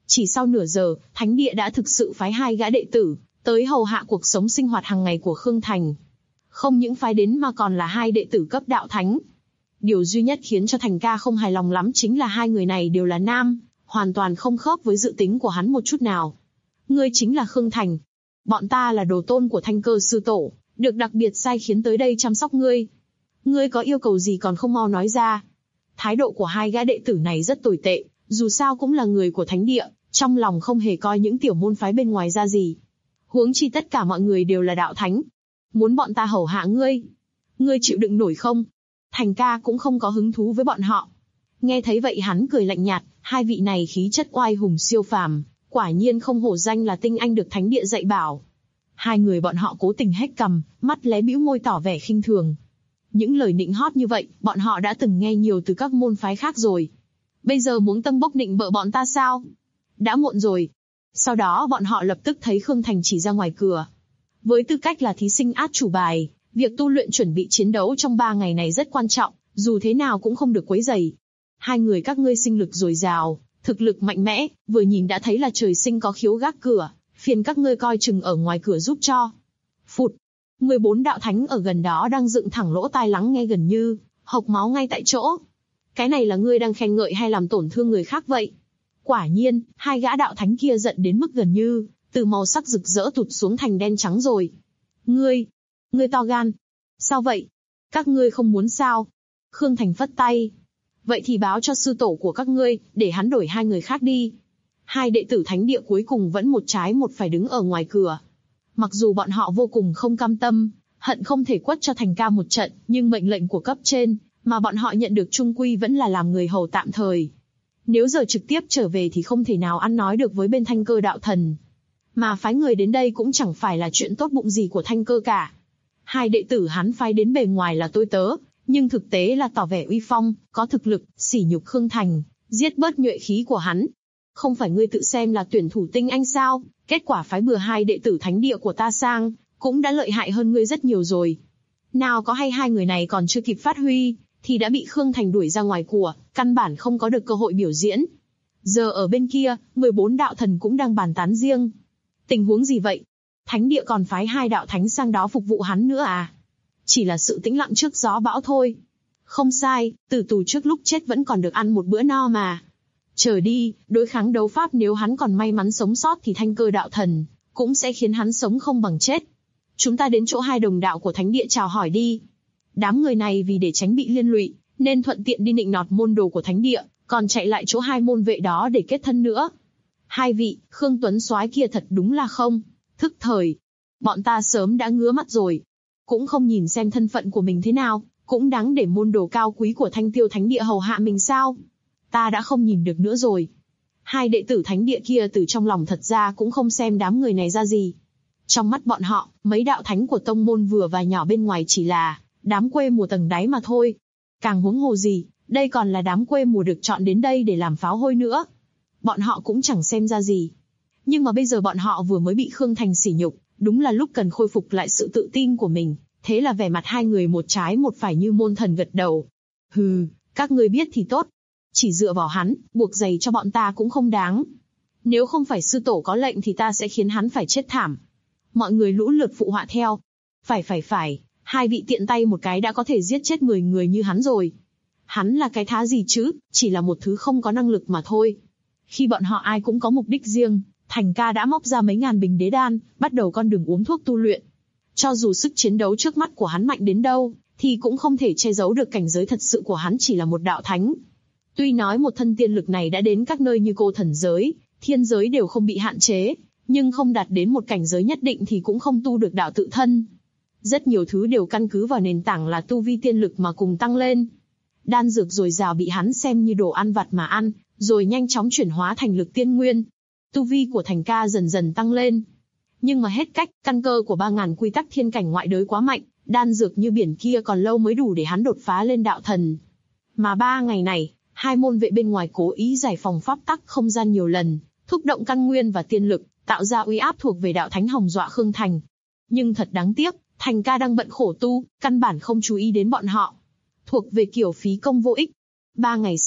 Chỉ sau nửa giờ, thánh địa đã thực sự phái 2 gã đệ tử tới hầu hạ cuộc sống sinh hoạt hàng ngày của Khương Thành. Không những phái đến mà còn là 2 đệ tử cấp đạo thánh. Điều duy nhất khiến cho Thành ca không hài lòng lắm chính là 2 người này đều là nam, hoàn toàn không khớp với dự tính của hắn một chút nào. Ngươi chính là Khương Thành. Bọn ta là đồ tôn của Thanh Cơ sư tổ, được đặc biệt sai khiến tới đây chăm sóc ngươi. Ngươi có yêu cầu gì còn không mau nói ra. Thái độ của 2 gã đệ tử này rất tồi tệ, dù sao cũng là người của thánh địa, trong lòng không hề coi những tiểu môn phái bên ngoài ra gì. Huống chi tất cả mọi người đều là đạo thánh. Muốn bọn ta hầu hạ ngươi, ngươi chịu đựng nổi không? Thành ca cũng không có hứng thú với bọn họ. Nghe thấy vậy hắn cười lạnh nhạt, 2 vị này khí chất oai hùng siêu phàm, quả nhiên không hổ danh là tinh anh được thánh địa dạy bảo. 2 người bọn họ cố tình hét cằm, mắt lé bĩu môi tỏ vẻ khinh thường. Những lời nịnh hót như vậy, bọn họ đã từng nghe nhiều từ các môn phái khác rồi. Bây giờ muốn tâng bốc nịnh bợ bọn ta sao? Đã muộn rồi. Sau đó bọn họ lập tức thấy Khương Thành chỉ ra ngoài cửa. Với tư cách là thí sinh át chủ bài, việc tu luyện chuẩn bị chiến đấu trong 3 ngày này rất quan trọng, dù thế nào cũng không được quấy rầy. 2 người các ngươi sinh lực dồi dào, thực lực mạnh mẽ, vừa nhìn đã thấy là trời sinh có khiếu gác cửa, phiền các ngươi coi chừng ở ngoài cửa giúp cho. Phụt! 14 đạo thánh ở gần đó đang dựng thẳng lỗ tai lắng nghe gần như hộc máu ngay tại chỗ. Cái này là ngươi đang khen ngợi hay làm tổn thương người khác vậy? Quả nhiên, 2 gã đạo thánh kia giận đến mức gần như từ màu sắc rực rỡ tụt xuống thành đen trắng rồi. Ngươi to gan. Sao vậy? Các ngươi không muốn sao? Khương Thành phất tay. Vậy thì báo cho sư tổ của các ngươi, để hắn đổi 2 người khác đi. 2 đệ tử thánh địa cuối cùng vẫn một trái một phải đứng ở ngoài cửa. Mặc dù bọn họ vô cùng không cam tâm, hận không thể quất cho Thành ca một trận, nhưng mệnh lệnh của cấp trên, mà bọn họ nhận được chung quy vẫn là làm người hầu tạm thời. Nếu giờ trực tiếp trở về thì không thể nào ăn nói được với bên Thanh Cơ đạo thần. Mà phái người đến đây cũng chẳng phải là chuyện tốt bụng gì của Thanh Cơ cả. 2 đệ tử hắn phái đến bề ngoài là tôi tớ, nhưng thực tế là tỏ vẻ uy phong, có thực lực, sỉ nhục Khương Thành, giết bớt nhuệ khí của hắn. Không phải ngươi tự xem là tuyển thủ tinh anh sao? Kết quả phái bừa 2 đệ tử thánh địa của ta sang, cũng đã lợi hại hơn ngươi rất nhiều rồi. Nào có hay 2 người này còn chưa kịp phát huy, thì đã bị Khương Thành đuổi ra ngoài của, căn bản không có được cơ hội biểu diễn. Giờ ở bên kia, 14 đạo thần cũng đang bàn tán riêng. Tình huống gì vậy? Thánh địa còn phái 2 đạo thánh sang đó phục vụ hắn nữa à? Chỉ là sự tĩnh lặng trước gió bão thôi. Không sai, tử tù trước lúc chết vẫn còn được ăn một bữa no mà. Chờ đi, đối kháng đấu pháp nếu hắn còn may mắn sống sót thì Thanh Cơ đạo thần cũng sẽ khiến hắn sống không bằng chết. Chúng ta đến chỗ 2 đồng đạo của thánh địa chào hỏi đi. Đám người này vì để tránh bị liên lụy, nên thuận tiện đi nịnh nọt môn đồ của thánh địa, còn chạy lại chỗ 2 môn vệ đó để kết thân nữa. 2 vị, Khương Tuấn soái kia thật đúng là không thức thời. Bọn ta sớm đã ngứa mắt rồi. Cũng không nhìn xem thân phận của mình thế nào, cũng đáng để môn đồ cao quý của Thanh Tiêu thánh địa hầu hạ mình sao? Ta đã không nhìn được nữa rồi. 2 đệ tử thánh địa kia từ trong lòng thật ra cũng không xem đám người này ra gì. Trong mắt bọn họ, mấy đạo thánh của tông môn vừa và nhỏ bên ngoài chỉ là đám quê mùa tầng đáy mà thôi. Càng huống hồ gì, đây còn là đám quê mùa được chọn đến đây để làm pháo hôi nữa. Bọn họ cũng chẳng xem ra gì. Nhưng mà bây giờ bọn họ vừa mới bị Khương Thành sỉ nhục, đúng là lúc cần khôi phục lại sự tự tin của mình. Thế là vẻ mặt 2 người một trái một phải như môn thần gật đầu. Hừ, các ngươi biết thì tốt. Chỉ dựa vào hắn, buộc giày cho bọn ta cũng không đáng. Nếu không phải sư tổ có lệnh thì ta sẽ khiến hắn phải chết thảm. Mọi người lũ lượt phụ họa theo. Phải, 2 vị tiện tay một cái đã có thể giết chết 10 người như hắn rồi. Hắn là cái thá gì chứ, chỉ là một thứ không có năng lực mà thôi. Khi bọn họ ai cũng có mục đích riêng, Thành ca đã móc ra mấy ngàn bình đế đan, bắt đầu con đường uống thuốc tu luyện. Cho dù sức chiến đấu trước mắt của hắn mạnh đến đâu, thì cũng không thể che giấu được cảnh giới thật sự của hắn chỉ là một đạo thánh. Tuy nói một thân tiên lực này đã đến các nơi như cô thần giới, thiên giới đều không bị hạn chế, nhưng không đạt đến một cảnh giới nhất định thì cũng không tu được đạo tự thân. Rất nhiều thứ đều căn cứ vào nền tảng là tu vi tiên lực mà cùng tăng lên. Đan dược dồi dào bị hắn xem như đồ ăn vặt mà ăn, rồi nhanh chóng chuyển hóa thành lực tiên nguyên. Tu vi của Thành ca dần dần tăng lên. Nhưng mà hết cách, căn cơ của 3000 quy tắc thiên cảnh ngoại đới quá mạnh, đan dược như biển kia còn lâu mới đủ để hắn đột phá lên đạo thần. Mà 3 ngày này, 2 môn vệ bên ngoài cố ý giải phòng pháp tắc không gian nhiều lần, thúc động căn nguyên và tiên lực, tạo ra uy áp thuộc về đạo thánh hòng dọa Khương Thành. Nhưng thật đáng tiếc, Thành ca đang bận khổ tu, căn bản không chú ý đến bọn họ. Thuộc về kiểu phí công vô ích. 3 ngày sau,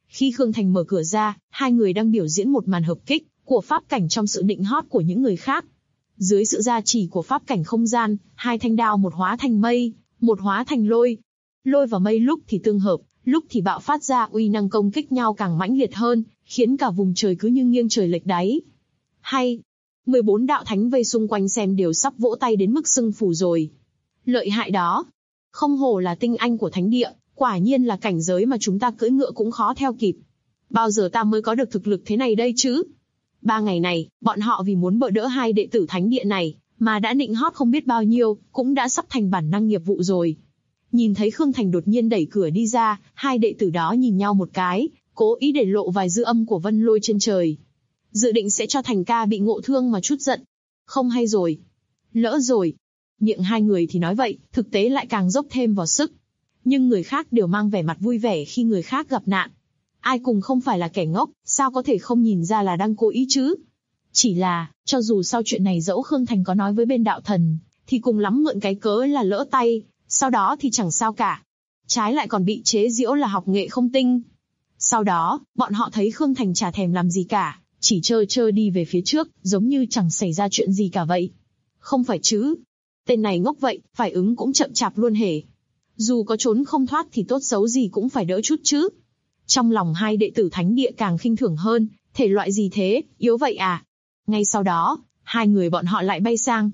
Khi Khương Thành mở cửa ra, hai người đang biểu diễn một màn hợp kích của pháp cảnh trong sự định hót của những người khác. Dưới sự gia trì của pháp cảnh không gian, hai thanh đao một hóa thành mây, một hóa thành lôi. Lôi và mây lúc thì tương hợp, lúc thì bạo phát ra uy năng công kích nhau càng mãnh liệt hơn, khiến cả vùng trời cứ như nghiêng trời lệch đáy. Hay, 14 đạo thánh vây xung quanh xem đều sắp vỗ tay đến mức sưng phù rồi. Lợi hại đó. Không hổ là tinh anh của thánh địa, quả nhiên là cảnh giới mà chúng ta cưỡi ngựa cũng khó theo kịp. Bao giờ ta mới có được thực lực thế này đây chứ? 3 ngày này, bọn họ vì muốn bỡ đỡ hai đệ tử thánh địa này, mà đã nịnh hót không biết bao nhiêu, cũng đã sắp thành bản năng nghiệp vụ rồi. Nhìn thấy Khương Thành đột nhiên đẩy cửa đi ra, hai đệ tử đó nhìn nhau một cái, cố ý để lộ vài dư âm của vân lôi trên trời. Dự định sẽ cho Thành ca bị ngộ thương mà chút giận. Không hay rồi. Lỡ rồi. Miệng hai người thì nói vậy, thực tế lại càng dốc thêm vào sức. Nhưng người khác đều mang vẻ mặt vui vẻ khi người khác gặp nạn. Ai cùng không phải là kẻ ngốc, sao có thể không nhìn ra là đang cố ý chứ? Chỉ là, cho dù sau chuyện này dẫu Khương Thành có nói với bên đạo thần, thì cùng lắm mượn cái cớ là lỡ tay, sau đó thì chẳng sao cả. Trái lại còn bị chế giễu là học nghệ không tinh. Sau đó, bọn họ thấy Khương Thành chả thèm làm gì cả, chỉ trơ trơ đi về phía trước, giống như chẳng xảy ra chuyện gì cả vậy. Không phải chứ? Tên này ngốc vậy, phải ứng cũng chậm chạp luôn hề. Dù có trốn không thoát thì tốt xấu gì cũng phải đỡ chút chứ. Trong lòng hai đệ tử thánh địa càng khinh thường hơn, thể loại gì thế, yếu vậy à? Ngay sau đó, hai người bọn họ lại bay sang.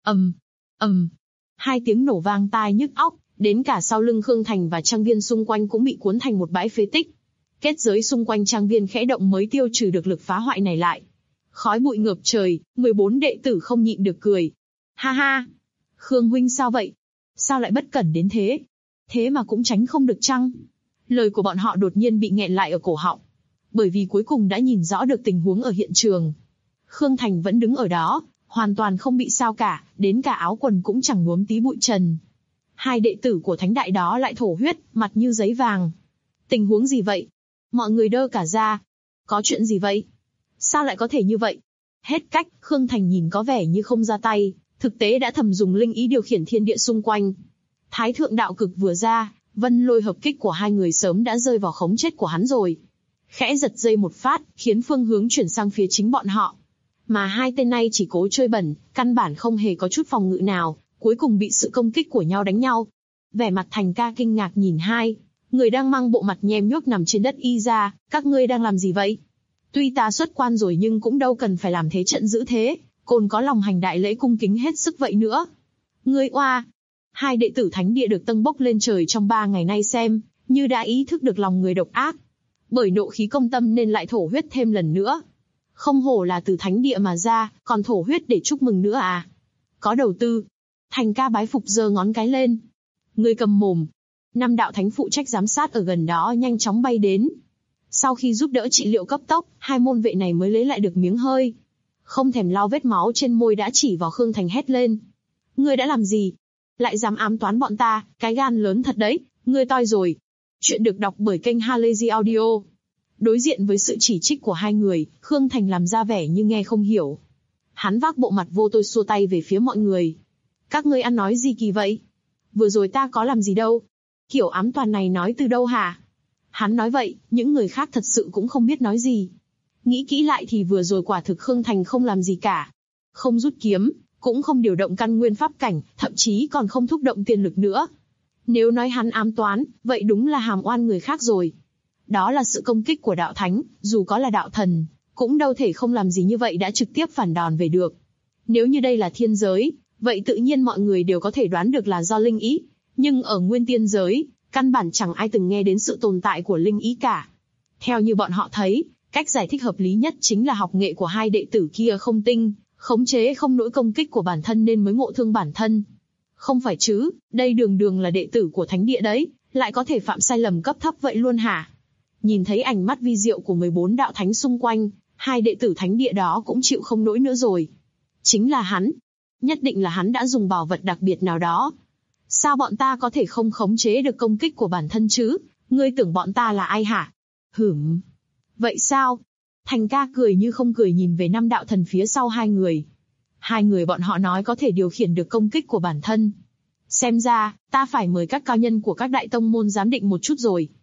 Hai tiếng nổ vang tai nhức óc, đến cả sau lưng Khương Thành và trang viên xung quanh cũng bị cuốn thành một bãi phế tích. Kết giới xung quanh trang viên khẽ động mới tiêu trừ được lực phá hoại này lại. Khói bụi ngập trời, 14 đệ tử không nhịn được cười. Ha ha! Khương huynh sao vậy? Sao lại bất cẩn đến thế? Thế mà cũng tránh không được chăng? Lời của bọn họ đột nhiên bị nghẹn lại ở cổ họng. Bởi vì cuối cùng đã nhìn rõ được tình huống ở hiện trường. Khương Thành vẫn đứng ở đó, hoàn toàn không bị sao cả, đến cả áo quần cũng chẳng nhuốm tí bụi trần. Hai đệ tử của thánh đại đó lại thổ huyết, mặt như giấy vàng. Tình huống gì vậy? Mọi người đơ cả ra. Có chuyện gì vậy? Sao lại có thể như vậy? Hết cách, Khương Thành nhìn có vẻ như không ra tay, thực tế đã thầm dùng linh ý điều khiển thiên địa xung quanh. Thái thượng đạo cực vừa ra, vân lôi hợp kích của hai người sớm đã rơi vào khống chết của hắn rồi. Khẽ giật dây một phát, khiến phương hướng chuyển sang phía chính bọn họ. Mà hai tên này chỉ cố chơi bẩn, căn bản không hề có chút phòng ngự nào, cuối cùng bị sự công kích của nhau đánh nhau. Vẻ mặt Thành ca kinh ngạc nhìn hai người đang mang bộ mặt nhem nhuốc nằm trên đất y ra, các ngươi đang làm gì vậy? Tuy ta xuất quan rồi nhưng cũng đâu cần phải làm thế trận dữ thế, còn có lòng hành đại lễ cung kính hết sức vậy nữa. Ngươi oa! Hai đệ tử thánh địa được tâng bốc lên trời trong 3 ngày nay xem, như đã ý thức được lòng người độc ác. Bởi nộ khí công tâm nên lại thổ huyết thêm lần nữa. Không hổ là từ thánh địa mà ra, còn thổ huyết để chúc mừng nữa à? Có đầu tư. Thành ca bái phục giơ ngón cái lên. Ngươi cầm mồm. 5 đạo thánh phụ trách giám sát ở gần đó nhanh chóng bay đến. Sau khi giúp đỡ trị liệu cấp tốc, hai môn vệ này mới lấy lại được miếng hơi. Không thèm lau vết máu trên môi đã chỉ vào Khương Thành hét lên. Ngươi đã làm gì? Lại dám ám toán bọn ta, cái gan lớn thật đấy, ngươi toi rồi. Chuyện được đọc bởi kênh Halazy Audio. Đối diện với sự chỉ trích của hai người, Khương Thành làm ra vẻ như nghe không hiểu. Hắn vác bộ mặt vô tôi xua tay về phía mọi người. Các ngươi ăn nói gì kỳ vậy? Vừa rồi ta có làm gì đâu? Kiểu ám toán này nói từ đâu hả? Hắn nói vậy, những người khác thật sự cũng không biết nói gì. Nghĩ kỹ lại thì vừa rồi quả thực Khương Thành không làm gì cả. Không rút kiếm, cũng không điều động căn nguyên pháp cảnh, thậm chí còn không thúc động tiên lực nữa. Nếu nói hắn ám toán, vậy đúng là hàm oan người khác rồi. Đó là sự công kích của đạo thánh, dù có là đạo thần, cũng đâu thể không làm gì như vậy đã trực tiếp phản đòn về được. Nếu như đây là thiên giới, vậy tự nhiên mọi người đều có thể đoán được là do linh ý. Nhưng ở nguyên tiên giới, căn bản chẳng ai từng nghe đến sự tồn tại của linh ý cả. Theo như bọn họ thấy, cách giải thích hợp lý nhất chính là học nghệ của hai đệ tử kia không tinh, khống chế không nổi công kích của bản thân nên mới ngộ thương bản thân. Không phải chứ, đây đường đường là đệ tử của thánh địa đấy, lại có thể phạm sai lầm cấp thấp vậy luôn hả? Nhìn thấy ánh mắt vi diệu của 14 đạo thánh xung quanh, hai đệ tử thánh địa đó cũng chịu không nổi nữa rồi. Chính là hắn. Nhất định là hắn đã dùng bảo vật đặc biệt nào đó. Sao bọn ta có thể không khống chế được công kích của bản thân chứ? Ngươi tưởng bọn ta là ai hả? Vậy sao? Thành ca cười như không cười nhìn về 5 đạo thần phía sau hai người. Hai người bọn họ nói có thể điều khiển được công kích của bản thân. Xem ra, ta phải mời các cao nhân của các đại tông môn giám định một chút rồi.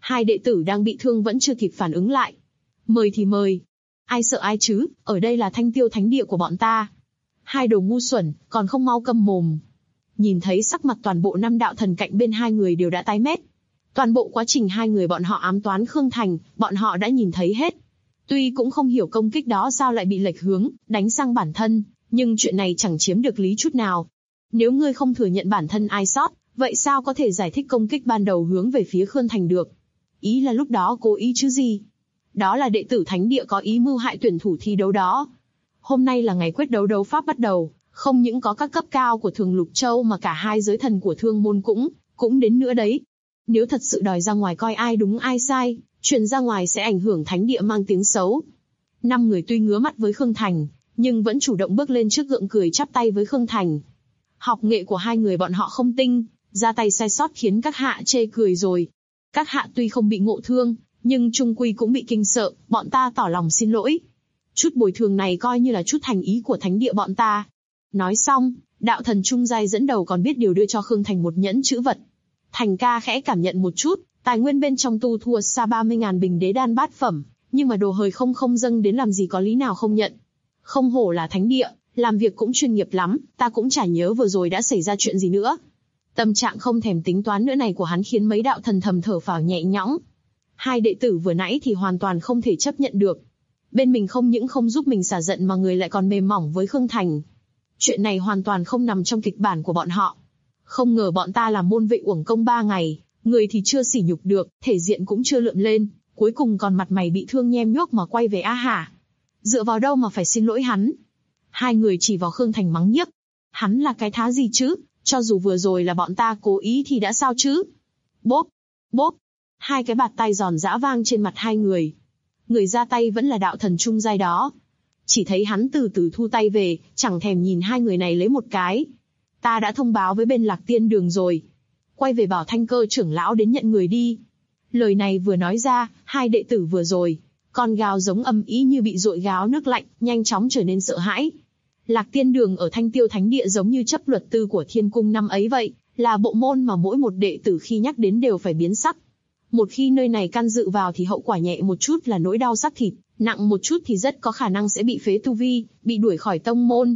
Hai đệ tử đang bị thương vẫn chưa kịp phản ứng lại. Mời thì mời. Ai sợ ai chứ, ở đây là Thanh Tiêu Thánh Địa của bọn ta. Hai đồ ngu xuẩn, còn không mau câm mồm. Nhìn thấy sắc mặt toàn bộ 5 đạo thần cạnh bên hai người đều đã tái mét. Toàn bộ quá trình hai người bọn họ ám toán Khương Thành, bọn họ đã nhìn thấy hết. Tuy cũng không hiểu công kích đó sao lại bị lệch hướng, đánh sang bản thân, nhưng chuyện này chẳng chiếm được lý chút nào. Nếu ngươi không thừa nhận bản thân ai sót, vậy sao có thể giải thích công kích ban đầu hướng về phía Khương Thành được? Ý là lúc đó cố ý chứ gì? Đó là đệ tử Thánh Địa có ý mưu hại tuyển thủ thi đấu đó. Hôm nay là ngày quyết đấu đấu pháp bắt đầu, không những có các cấp cao của Thường Lục Châu mà cả hai giới thần của Thương Môn cũng đến nữa đấy. Nếu thật sự đòi ra ngoài coi ai đúng ai sai, truyền ra ngoài sẽ ảnh hưởng Thánh Địa mang tiếng xấu. 5 người tuy ngứa mắt với Khương Thành, nhưng vẫn chủ động bước lên trước gượng cười chắp tay với Khương Thành. Học nghệ của hai người bọn họ không tinh, ra tay sai sót khiến các hạ chê cười rồi. Các hạ tuy không bị ngộ thương, nhưng chung quy cũng bị kinh sợ, bọn ta tỏ lòng xin lỗi. Chút bồi thường này coi như là chút thành ý của Thánh Địa bọn ta. Nói xong, đạo thần trung giai dẫn đầu còn biết điều đưa cho Khương Thành một nhẫn chữ vật. Thành ca khẽ cảm nhận một chút, tài nguyên bên trong tu thua xa 30.000 bình đế đan bát phẩm, nhưng mà đồ hời không dâng đến làm gì có lý nào không nhận. Không hổ là Thánh Địa, làm việc cũng chuyên nghiệp lắm, ta cũng chả nhớ vừa rồi đã xảy ra chuyện gì nữa. Tâm trạng không thèm tính toán nữa này của hắn khiến mấy đạo thần thầm thở phào nhẹ nhõm. Hai đệ tử vừa nãy thì hoàn toàn không thể chấp nhận được. Bên mình không những không giúp mình xả giận mà người lại còn mềm mỏng với Khương Thành. Chuyện này hoàn toàn không nằm trong kịch bản của bọn họ. Không ngờ bọn ta làm môn vệ uổng công 3 ngày, người thì chưa sỉ nhục được, thể diện cũng chưa lượm lên, cuối cùng còn mặt mày bị thương nhem nhuốc mà quay về á hả? Dựa vào đâu mà phải xin lỗi hắn? Hai người chỉ vào Khương Thành mắng nhiếc. Hắn là cái thá gì chứ? Cho dù vừa rồi là bọn ta cố ý thì đã sao chứ? Bốp, bốp. Hai cái bạt tay giòn giã vang trên mặt hai người. Người ra tay vẫn là đạo thần trung giai đó. Chỉ thấy hắn từ từ thu tay về, chẳng thèm nhìn hai người này lấy một cái. Ta đã thông báo với bên Lạc Tiên Đường rồi. Quay về bảo Thanh Cơ trưởng lão đến nhận người đi. Lời này vừa nói ra, hai đệ tử vừa rồi, con gào giống ầm ĩ như bị dội gáo nước lạnh, nhanh chóng trở nên sợ hãi. Lạc Tiên Đường ở Thanh Tiêu Thánh Địa giống như chấp luật tư của Thiên Cung năm ấy vậy, là bộ môn mà mỗi một đệ tử khi nhắc đến đều phải biến sắc. Một khi nơi này can dự vào thì hậu quả nhẹ một chút là nỗi đau xác thịt, nặng một chút thì rất có khả năng sẽ bị phế tu vi, bị đuổi khỏi tông môn.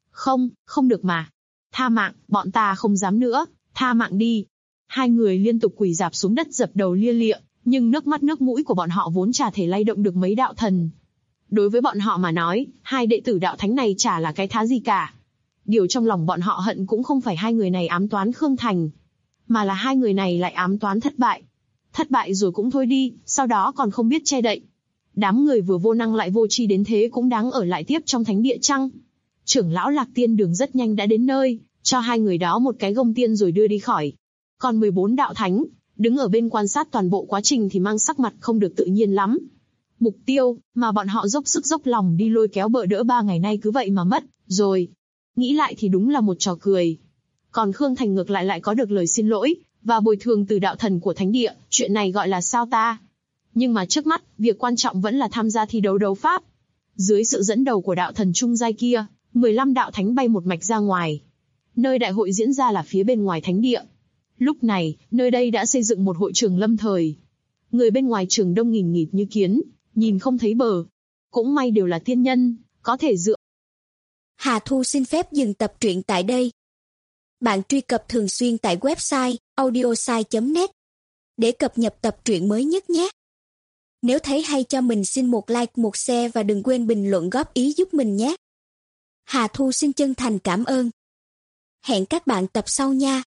Không được mà. Tha mạng, bọn ta không dám nữa, tha mạng đi. Hai người liên tục quỳ rạp xuống đất dập đầu lia lịa, nhưng nước mắt nước mũi của bọn họ vốn chả thể lay động được mấy đạo thần. Đối với bọn họ mà nói, hai đệ tử đạo thánh này chả là cái thá gì cả. Điều trong lòng bọn họ hận cũng không phải hai người này ám toán Khương Thành, mà là hai người này lại ám toán thất bại. Thất bại rồi cũng thôi đi, sau đó còn không biết che đậy. Đám người vừa vô năng lại vô tri đến thế cũng đáng ở lại tiếp trong Thánh Địa chăng? Trưởng lão Lạc Tiên Đường rất nhanh đã đến nơi, cho hai người đó một cái gông tiên rồi đưa đi khỏi. Còn 14 đạo thánh, đứng ở bên quan sát toàn bộ quá trình thì mang sắc mặt không được tự nhiên lắm. Mục tiêu, mà bọn họ dốc sức dốc lòng đi lôi kéo bợ đỡ 3 ngày nay cứ vậy mà mất, rồi. Nghĩ lại thì đúng là một trò cười. Còn Khương Thành ngược lại có được lời xin lỗi, và bồi thường từ đạo thần của Thánh Địa, chuyện này gọi là sao ta? Nhưng mà trước mắt, việc quan trọng vẫn là tham gia thi đấu đấu pháp. Dưới sự dẫn đầu của đạo thần trung giai kia, 15 đạo thánh bay một mạch ra ngoài. Nơi đại hội diễn ra là phía bên ngoài Thánh Địa. Lúc này, nơi đây đã xây dựng một hội trường lâm thời. Người bên ngoài trường đông nghìn nghịt như kiến, nhìn không thấy bờ. Cũng may đều là tiên nhân, có thể dựa. Hà Thu xin phép dừng tập truyện tại đây. Bạn truy cập thường xuyên tại website audiosai.net để cập nhật tập truyện mới nhất nhé. Nếu thấy hay cho mình xin một like, một share và đừng quên bình luận góp ý giúp mình nhé. Hà Thu xin chân thành cảm ơn. Hẹn các bạn tập sau nha.